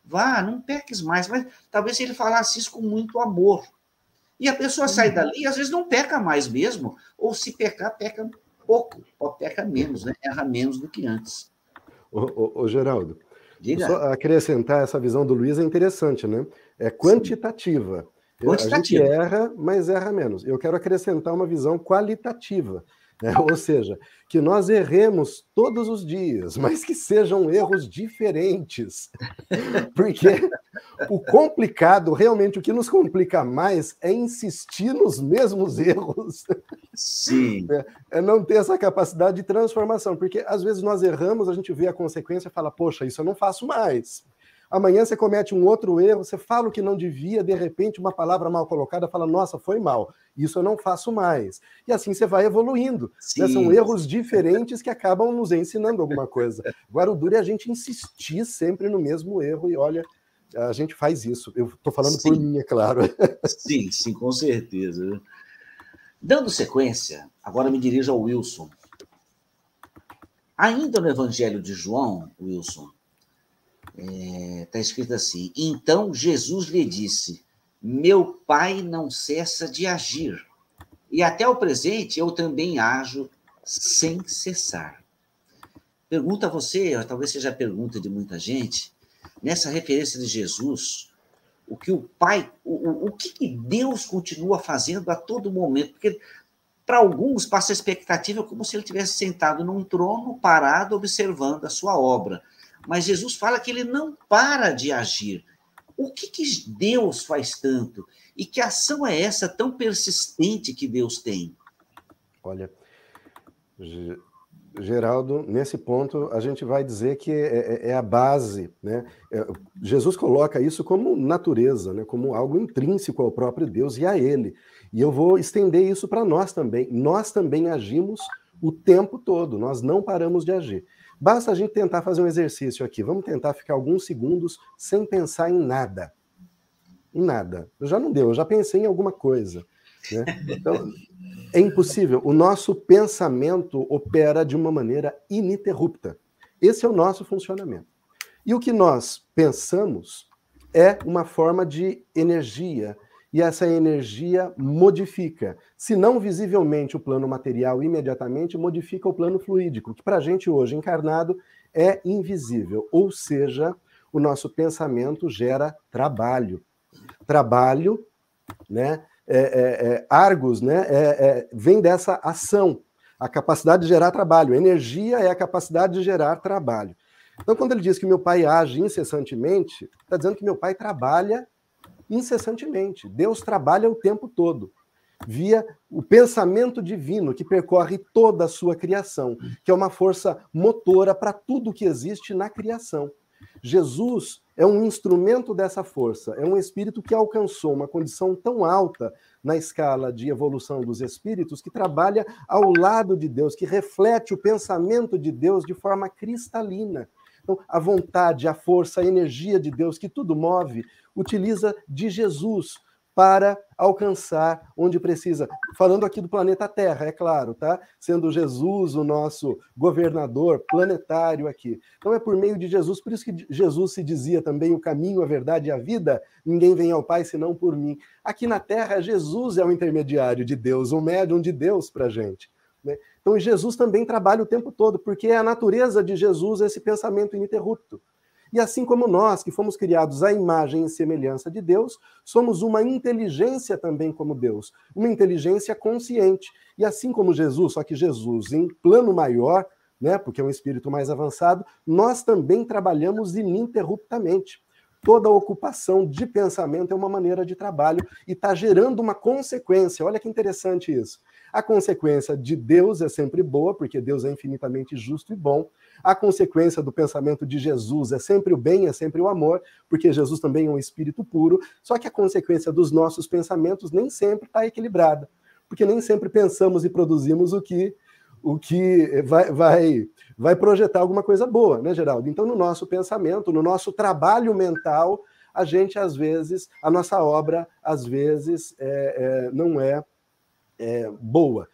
vá, não peques mais. Mas talvez ele falasse isso com muito amor. E a pessoa sai dali, às vezes não peca mais mesmo, ou se pecar, peca pouco, ou peca menos, né? Erra menos do que antes. Ô, ô, ô Geraldo, Diga. Só acrescentar essa visão do Luiz é interessante, né? É quantitativa. Quantitativa. A gente erra, mas erra menos. Eu quero acrescentar uma visão qualitativa. Né? Ou seja, que nós erremos todos os dias, mas que sejam erros diferentes. Porque o complicado, realmente, o que nos complica mais é insistir nos mesmos erros. Sim. É não ter essa capacidade de transformação. Porque, às vezes, nós erramos, a gente vê a consequência e fala, poxa, isso eu não faço mais. Amanhã você comete um outro erro, você fala o que não devia, de repente uma palavra mal colocada fala, nossa, foi mal, isso eu não faço mais. E assim você vai evoluindo. Né? São erros diferentes que acabam nos ensinando alguma coisa. Agora o duro é a gente insistir sempre no mesmo erro e olha, a gente faz isso. Eu estou falando sim. por mim, é claro. Sim, sim, com certeza. Dando sequência, agora me dirijo ao Wilson. Ainda no Evangelho de João, Wilson, está é, escrito assim, então Jesus lhe disse, meu Pai não cessa de agir, e até o presente eu também ajo sem cessar. Pergunta a você, talvez seja a pergunta de muita gente, nessa referência de Jesus, o que o Pai, o, o que Deus continua fazendo a todo momento, porque para alguns passa a expectativa como se ele tivesse sentado num trono, parado, observando a sua obra. Mas Jesus fala que ele não para de agir. O que, que Deus faz tanto? E que ação é essa tão persistente que Deus tem? Olha, Geraldo, nesse ponto, a gente vai dizer que é, é a base, né? É, Jesus coloca isso como natureza, né? Como algo intrínseco ao próprio Deus e a Ele. E eu vou estender isso para nós também. Nós também agimos o tempo todo, nós não paramos de agir. Basta a gente tentar fazer um exercício aqui. Vamos tentar ficar alguns segundos sem pensar em nada. Em nada. Eu já não deu, eu já pensei em alguma coisa. Né? Então, é impossível. O nosso pensamento opera de uma maneira ininterrupta. Esse é o nosso funcionamento. E o que nós pensamos é uma forma de energia. E essa energia modifica, se não visivelmente o plano material imediatamente, modifica o plano fluídico, que para a gente hoje encarnado é invisível. Ou seja, o nosso pensamento gera trabalho. Trabalho, né? É, é, é, Argos, né? É, é, vem dessa ação, a capacidade de gerar trabalho. Energia é a capacidade de gerar trabalho. Então, quando ele diz que meu pai age incessantemente, está dizendo que meu pai trabalha incessantemente. Deus trabalha o tempo todo, via o pensamento divino que percorre toda a sua criação, que é uma força motora para tudo que existe na criação. Jesus é um instrumento dessa força, é um espírito que alcançou uma condição tão alta na escala de evolução dos espíritos, que trabalha ao lado de Deus, que reflete o pensamento de Deus de forma cristalina. Então, a vontade, a força, a energia de Deus que tudo move, utiliza de Jesus para alcançar onde precisa. Falando aqui do planeta Terra, é claro, tá? Sendo Jesus o nosso governador planetário aqui. Então é por meio de Jesus, por isso que Jesus se dizia também o caminho, a verdade e a vida, ninguém vem ao Pai senão por mim. Aqui na Terra, Jesus é o intermediário de Deus, o médium de Deus para a gente. Né? Então Jesus também trabalha o tempo todo, porque é a natureza de Jesus esse pensamento ininterrupto. E assim como nós, que fomos criados à imagem e semelhança de Deus, somos uma inteligência também como Deus, uma inteligência consciente. E assim como Jesus, só que Jesus em plano maior, né, porque é um espírito mais avançado, nós também trabalhamos ininterruptamente. Toda ocupação de pensamento é uma maneira de trabalho e está gerando uma consequência. Olha que interessante isso. A consequência de Deus é sempre boa, porque Deus é infinitamente justo e bom. A consequência do pensamento de Jesus é sempre o bem, é sempre o amor, porque Jesus também é um espírito puro. Só que a consequência dos nossos pensamentos nem sempre está equilibrada, porque nem sempre pensamos e produzimos o que, o que vai, vai, vai projetar alguma coisa boa, né, Geraldo? Então, no nosso pensamento, no nosso trabalho mental, a gente, às vezes, a nossa obra, às vezes, é, é, não é, é boa.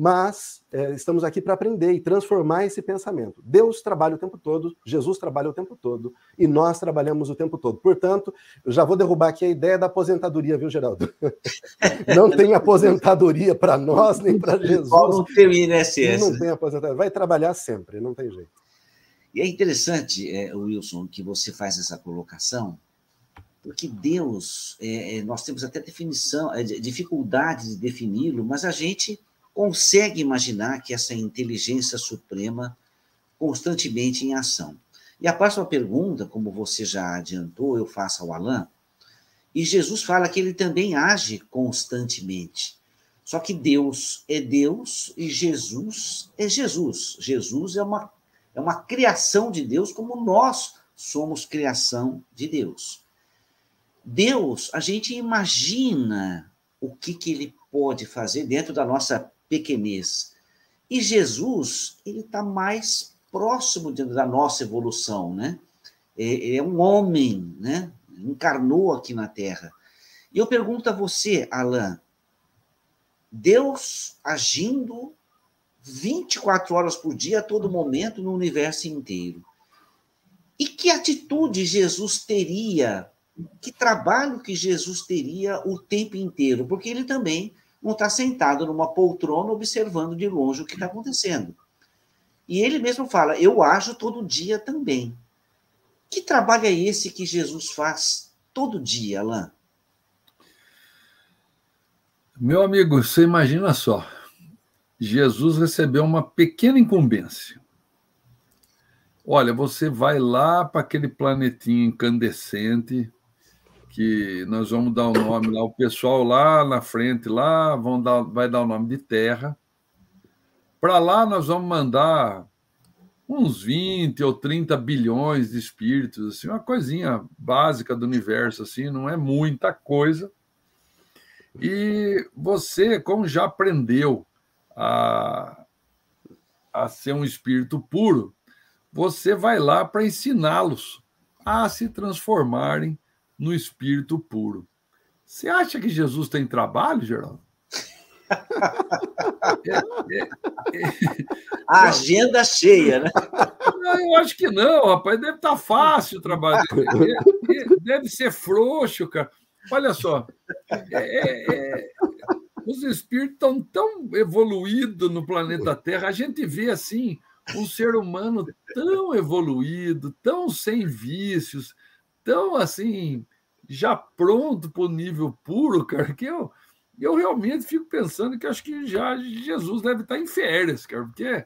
mas é, estamos aqui para aprender e transformar esse pensamento. Deus trabalha o tempo todo, Jesus trabalha o tempo todo, e nós trabalhamos o tempo todo. Portanto, eu já vou derrubar aqui a ideia da aposentadoria, viu, Geraldo? Não tem aposentadoria para nós, nem para Jesus. Não tem o I N S S. Não tem aposentadoria. Vai trabalhar sempre, não tem jeito. E é interessante, é, Wilson, que você faz essa colocação, porque Deus, é, nós temos até definição, é, dificuldade de defini-lo, mas a gente consegue imaginar que essa inteligência suprema constantemente em ação. E a próxima pergunta, como você já adiantou, eu faço ao Alain, e Jesus fala que ele também age constantemente. Só que Deus é Deus e Jesus é Jesus. Jesus é uma, é uma criação de Deus, como nós somos criação de Deus. Deus, a gente imagina o que, que ele pode fazer dentro da nossa pequenez. E Jesus, ele está mais próximo dentro da nossa evolução, né? É, é um homem, né? Encarnou aqui na Terra. E eu pergunto a você, Alain, Deus agindo vinte e quatro horas por dia, a todo momento, no universo inteiro. E que atitude Jesus teria, que trabalho que Jesus teria o tempo inteiro? Porque ele também não está sentado numa poltrona observando de longe o que está acontecendo. E ele mesmo fala, eu ajo todo dia também. Que trabalho é esse que Jesus faz todo dia, Alain? Meu amigo, você imagina só, Jesus recebeu uma pequena incumbência. Olha, você vai lá para aquele planetinho incandescente, que nós vamos dar o nome lá, o pessoal lá na frente, lá vão dar, vai dar o nome de Terra. Para lá nós vamos mandar uns vinte ou trinta bilhões de espíritos, assim, uma coisinha básica do universo, assim, não é muita coisa. E você, como já aprendeu a, a ser um espírito puro, você vai lá para ensiná-los a se transformarem no espírito puro. Você acha que Jesus tem trabalho, Geraldo? É, é, é, a agenda cheia, né? Não, eu acho que não, rapaz. Deve estar fácil o trabalho. Deve, deve ser frouxo, cara. Olha só. É, é, os espíritos estão tão evoluídos no planeta Terra. A gente vê assim um ser humano tão evoluído, tão sem vícios, tão assim, já pronto para o nível puro, cara, que eu, eu realmente fico pensando que acho que já Jesus deve estar em férias, cara, porque é,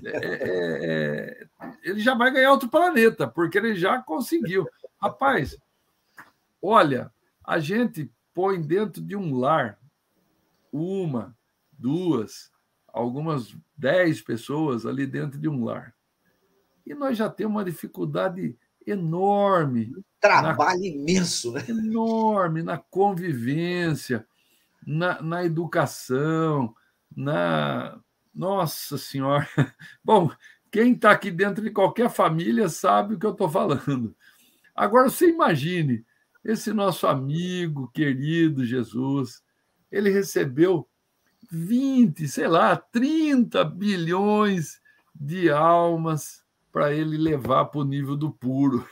é, é, ele já vai ganhar outro planeta, porque ele já conseguiu. Rapaz, olha, a gente põe dentro de um lar uma, duas, algumas dez pessoas ali dentro de um lar. E nós já temos uma dificuldade enorme. Trabalho na, imenso, né? Enorme na convivência, na, na educação, na... Nossa Senhora! Bom, quem está aqui dentro de qualquer família sabe o que eu estou falando. Agora, você imagine, esse nosso amigo querido Jesus, ele recebeu vinte, sei lá, trinta bilhões de almas para ele levar para o nível do puro.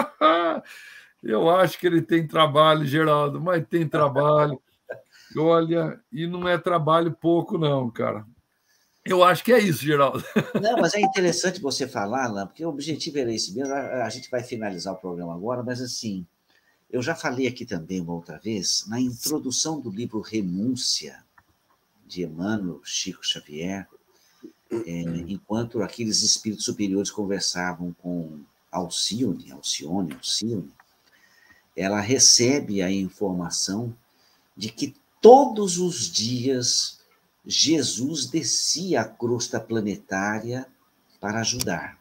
Eu acho que ele tem trabalho, Geraldo, mas tem trabalho. Olha, e não é trabalho pouco, não, cara. Eu acho que é isso, Geraldo. Não, mas é interessante você falar, Alain, porque o objetivo era esse mesmo. A gente vai finalizar o programa agora, mas assim, eu já falei aqui também uma outra vez, na introdução do livro Renúncia, de Emmanuel Chico Xavier, é, enquanto aqueles espíritos superiores conversavam com Alcione, Alcione, Alcione, ela recebe a informação de que todos os dias Jesus descia a crosta planetária para ajudar.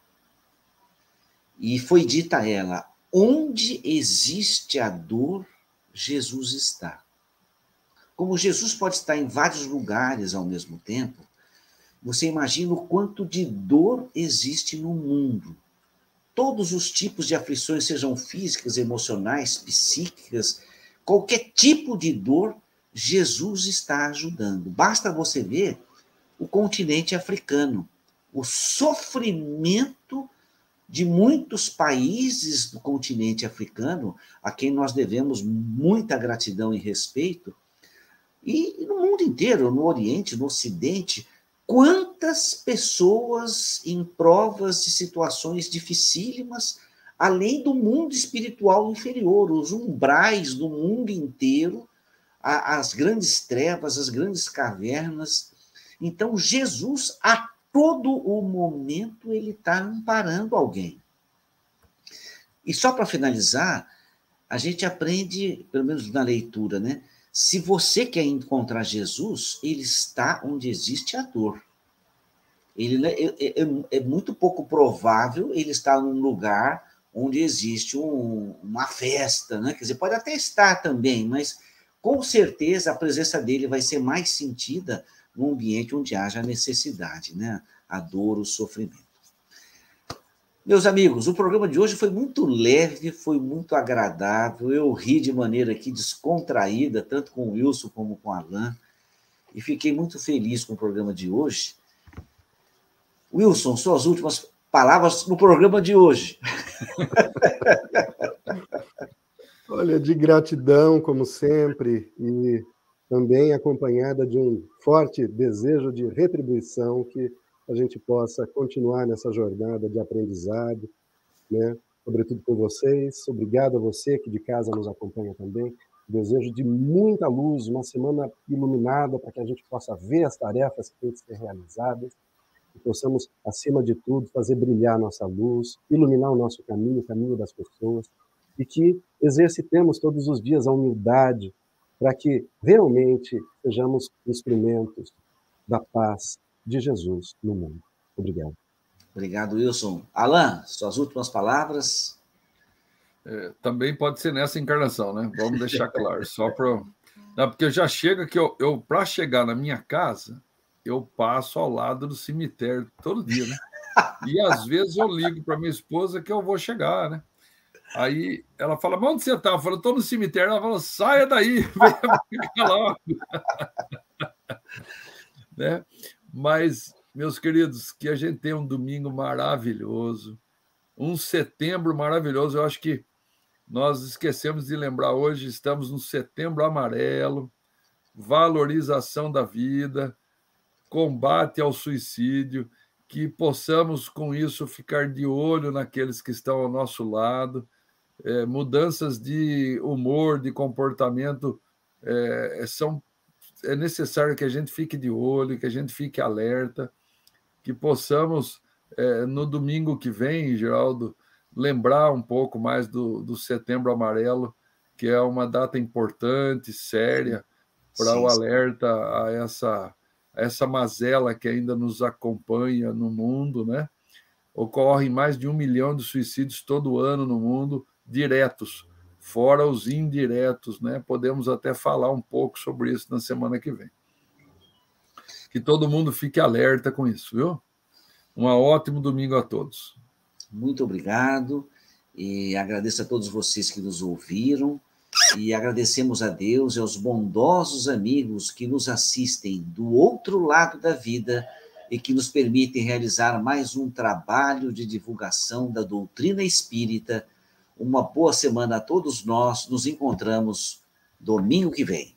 E foi dita a ela, onde existe a dor, Jesus está. Como Jesus pode estar em vários lugares ao mesmo tempo, você imagina o quanto de dor existe no mundo. Todos os tipos de aflições, sejam físicas, emocionais, psíquicas, qualquer tipo de dor, Jesus está ajudando. Basta você ver o continente africano, o sofrimento de muitos países do continente africano, a quem nós devemos muita gratidão e respeito, e no mundo inteiro, no Oriente, no Ocidente, quantas pessoas em provas de situações dificílimas, além do mundo espiritual inferior, os umbrais do mundo inteiro, as grandes trevas, as grandes cavernas. Então, Jesus, a todo o momento, ele está amparando alguém. E só para finalizar, a gente aprende, pelo menos na leitura, né? Se você quer encontrar Jesus, ele está onde existe a dor. Ele é, é, é muito pouco provável ele estar num lugar onde existe um, uma festa, né? Quer dizer, pode até estar também, mas com certeza a presença dele vai ser mais sentida num ambiente onde haja necessidade, né? A dor, o sofrimento. Meus amigos, o programa de hoje foi muito leve, foi muito agradável, eu ri de maneira aqui descontraída, tanto com o Wilson como com o Alain, e fiquei muito feliz com o programa de hoje. Wilson, suas últimas palavras no programa de hoje. Olha, de gratidão, como sempre, e também acompanhada de um forte desejo de retribuição, que a gente possa continuar nessa jornada de aprendizado, né? Sobretudo com vocês. Obrigado a você que de casa nos acompanha também. Desejo de muita luz, uma semana iluminada para que a gente possa ver as tarefas que têm que ser realizadas e possamos, acima de tudo, fazer brilhar nossa luz, iluminar o nosso caminho, o caminho das pessoas, e que exercitemos todos os dias a humildade para que realmente sejamos instrumentos da paz de Jesus no mundo. Obrigado. Obrigado, Wilson. Alain, suas últimas palavras? É, também pode ser nessa encarnação, né? Vamos deixar claro. Só para... Não, porque eu já chego que eu, eu para chegar na minha casa, eu passo ao lado do cemitério todo dia, né? E às vezes eu ligo para minha esposa que eu vou chegar, né? Aí ela fala, mas onde você está? Eu falo, estou no cemitério. Ela fala, saia daí, venha ficar lá. Né? Mas, meus queridos, que a gente tenha um domingo maravilhoso, um setembro maravilhoso. Eu acho que nós esquecemos de lembrar hoje, estamos no Setembro Amarelo, valorização da vida, combate ao suicídio, que possamos, com isso, ficar de olho naqueles que estão ao nosso lado, é, mudanças de humor, de comportamento, é, são, é necessário que a gente fique de olho, que a gente fique alerta, que possamos, é, no domingo que vem, Geraldo, lembrar um pouco mais do, do Setembro Amarelo, que é uma data importante, séria, para o alerta a essa, a essa mazela que ainda nos acompanha no mundo, né? Ocorrem mais de um milhão de suicídios todo ano no mundo, diretos, fora os indiretos, né? Podemos até falar um pouco sobre isso na semana que vem. Que todo mundo fique alerta com isso, viu? Um ótimo domingo a todos. Muito obrigado, e agradeço a todos vocês que nos ouviram, e agradecemos a Deus e aos bondosos amigos que nos assistem do outro lado da vida e que nos permitem realizar mais um trabalho de divulgação da doutrina espírita. Uma boa semana a todos nós, nos encontramos domingo que vem.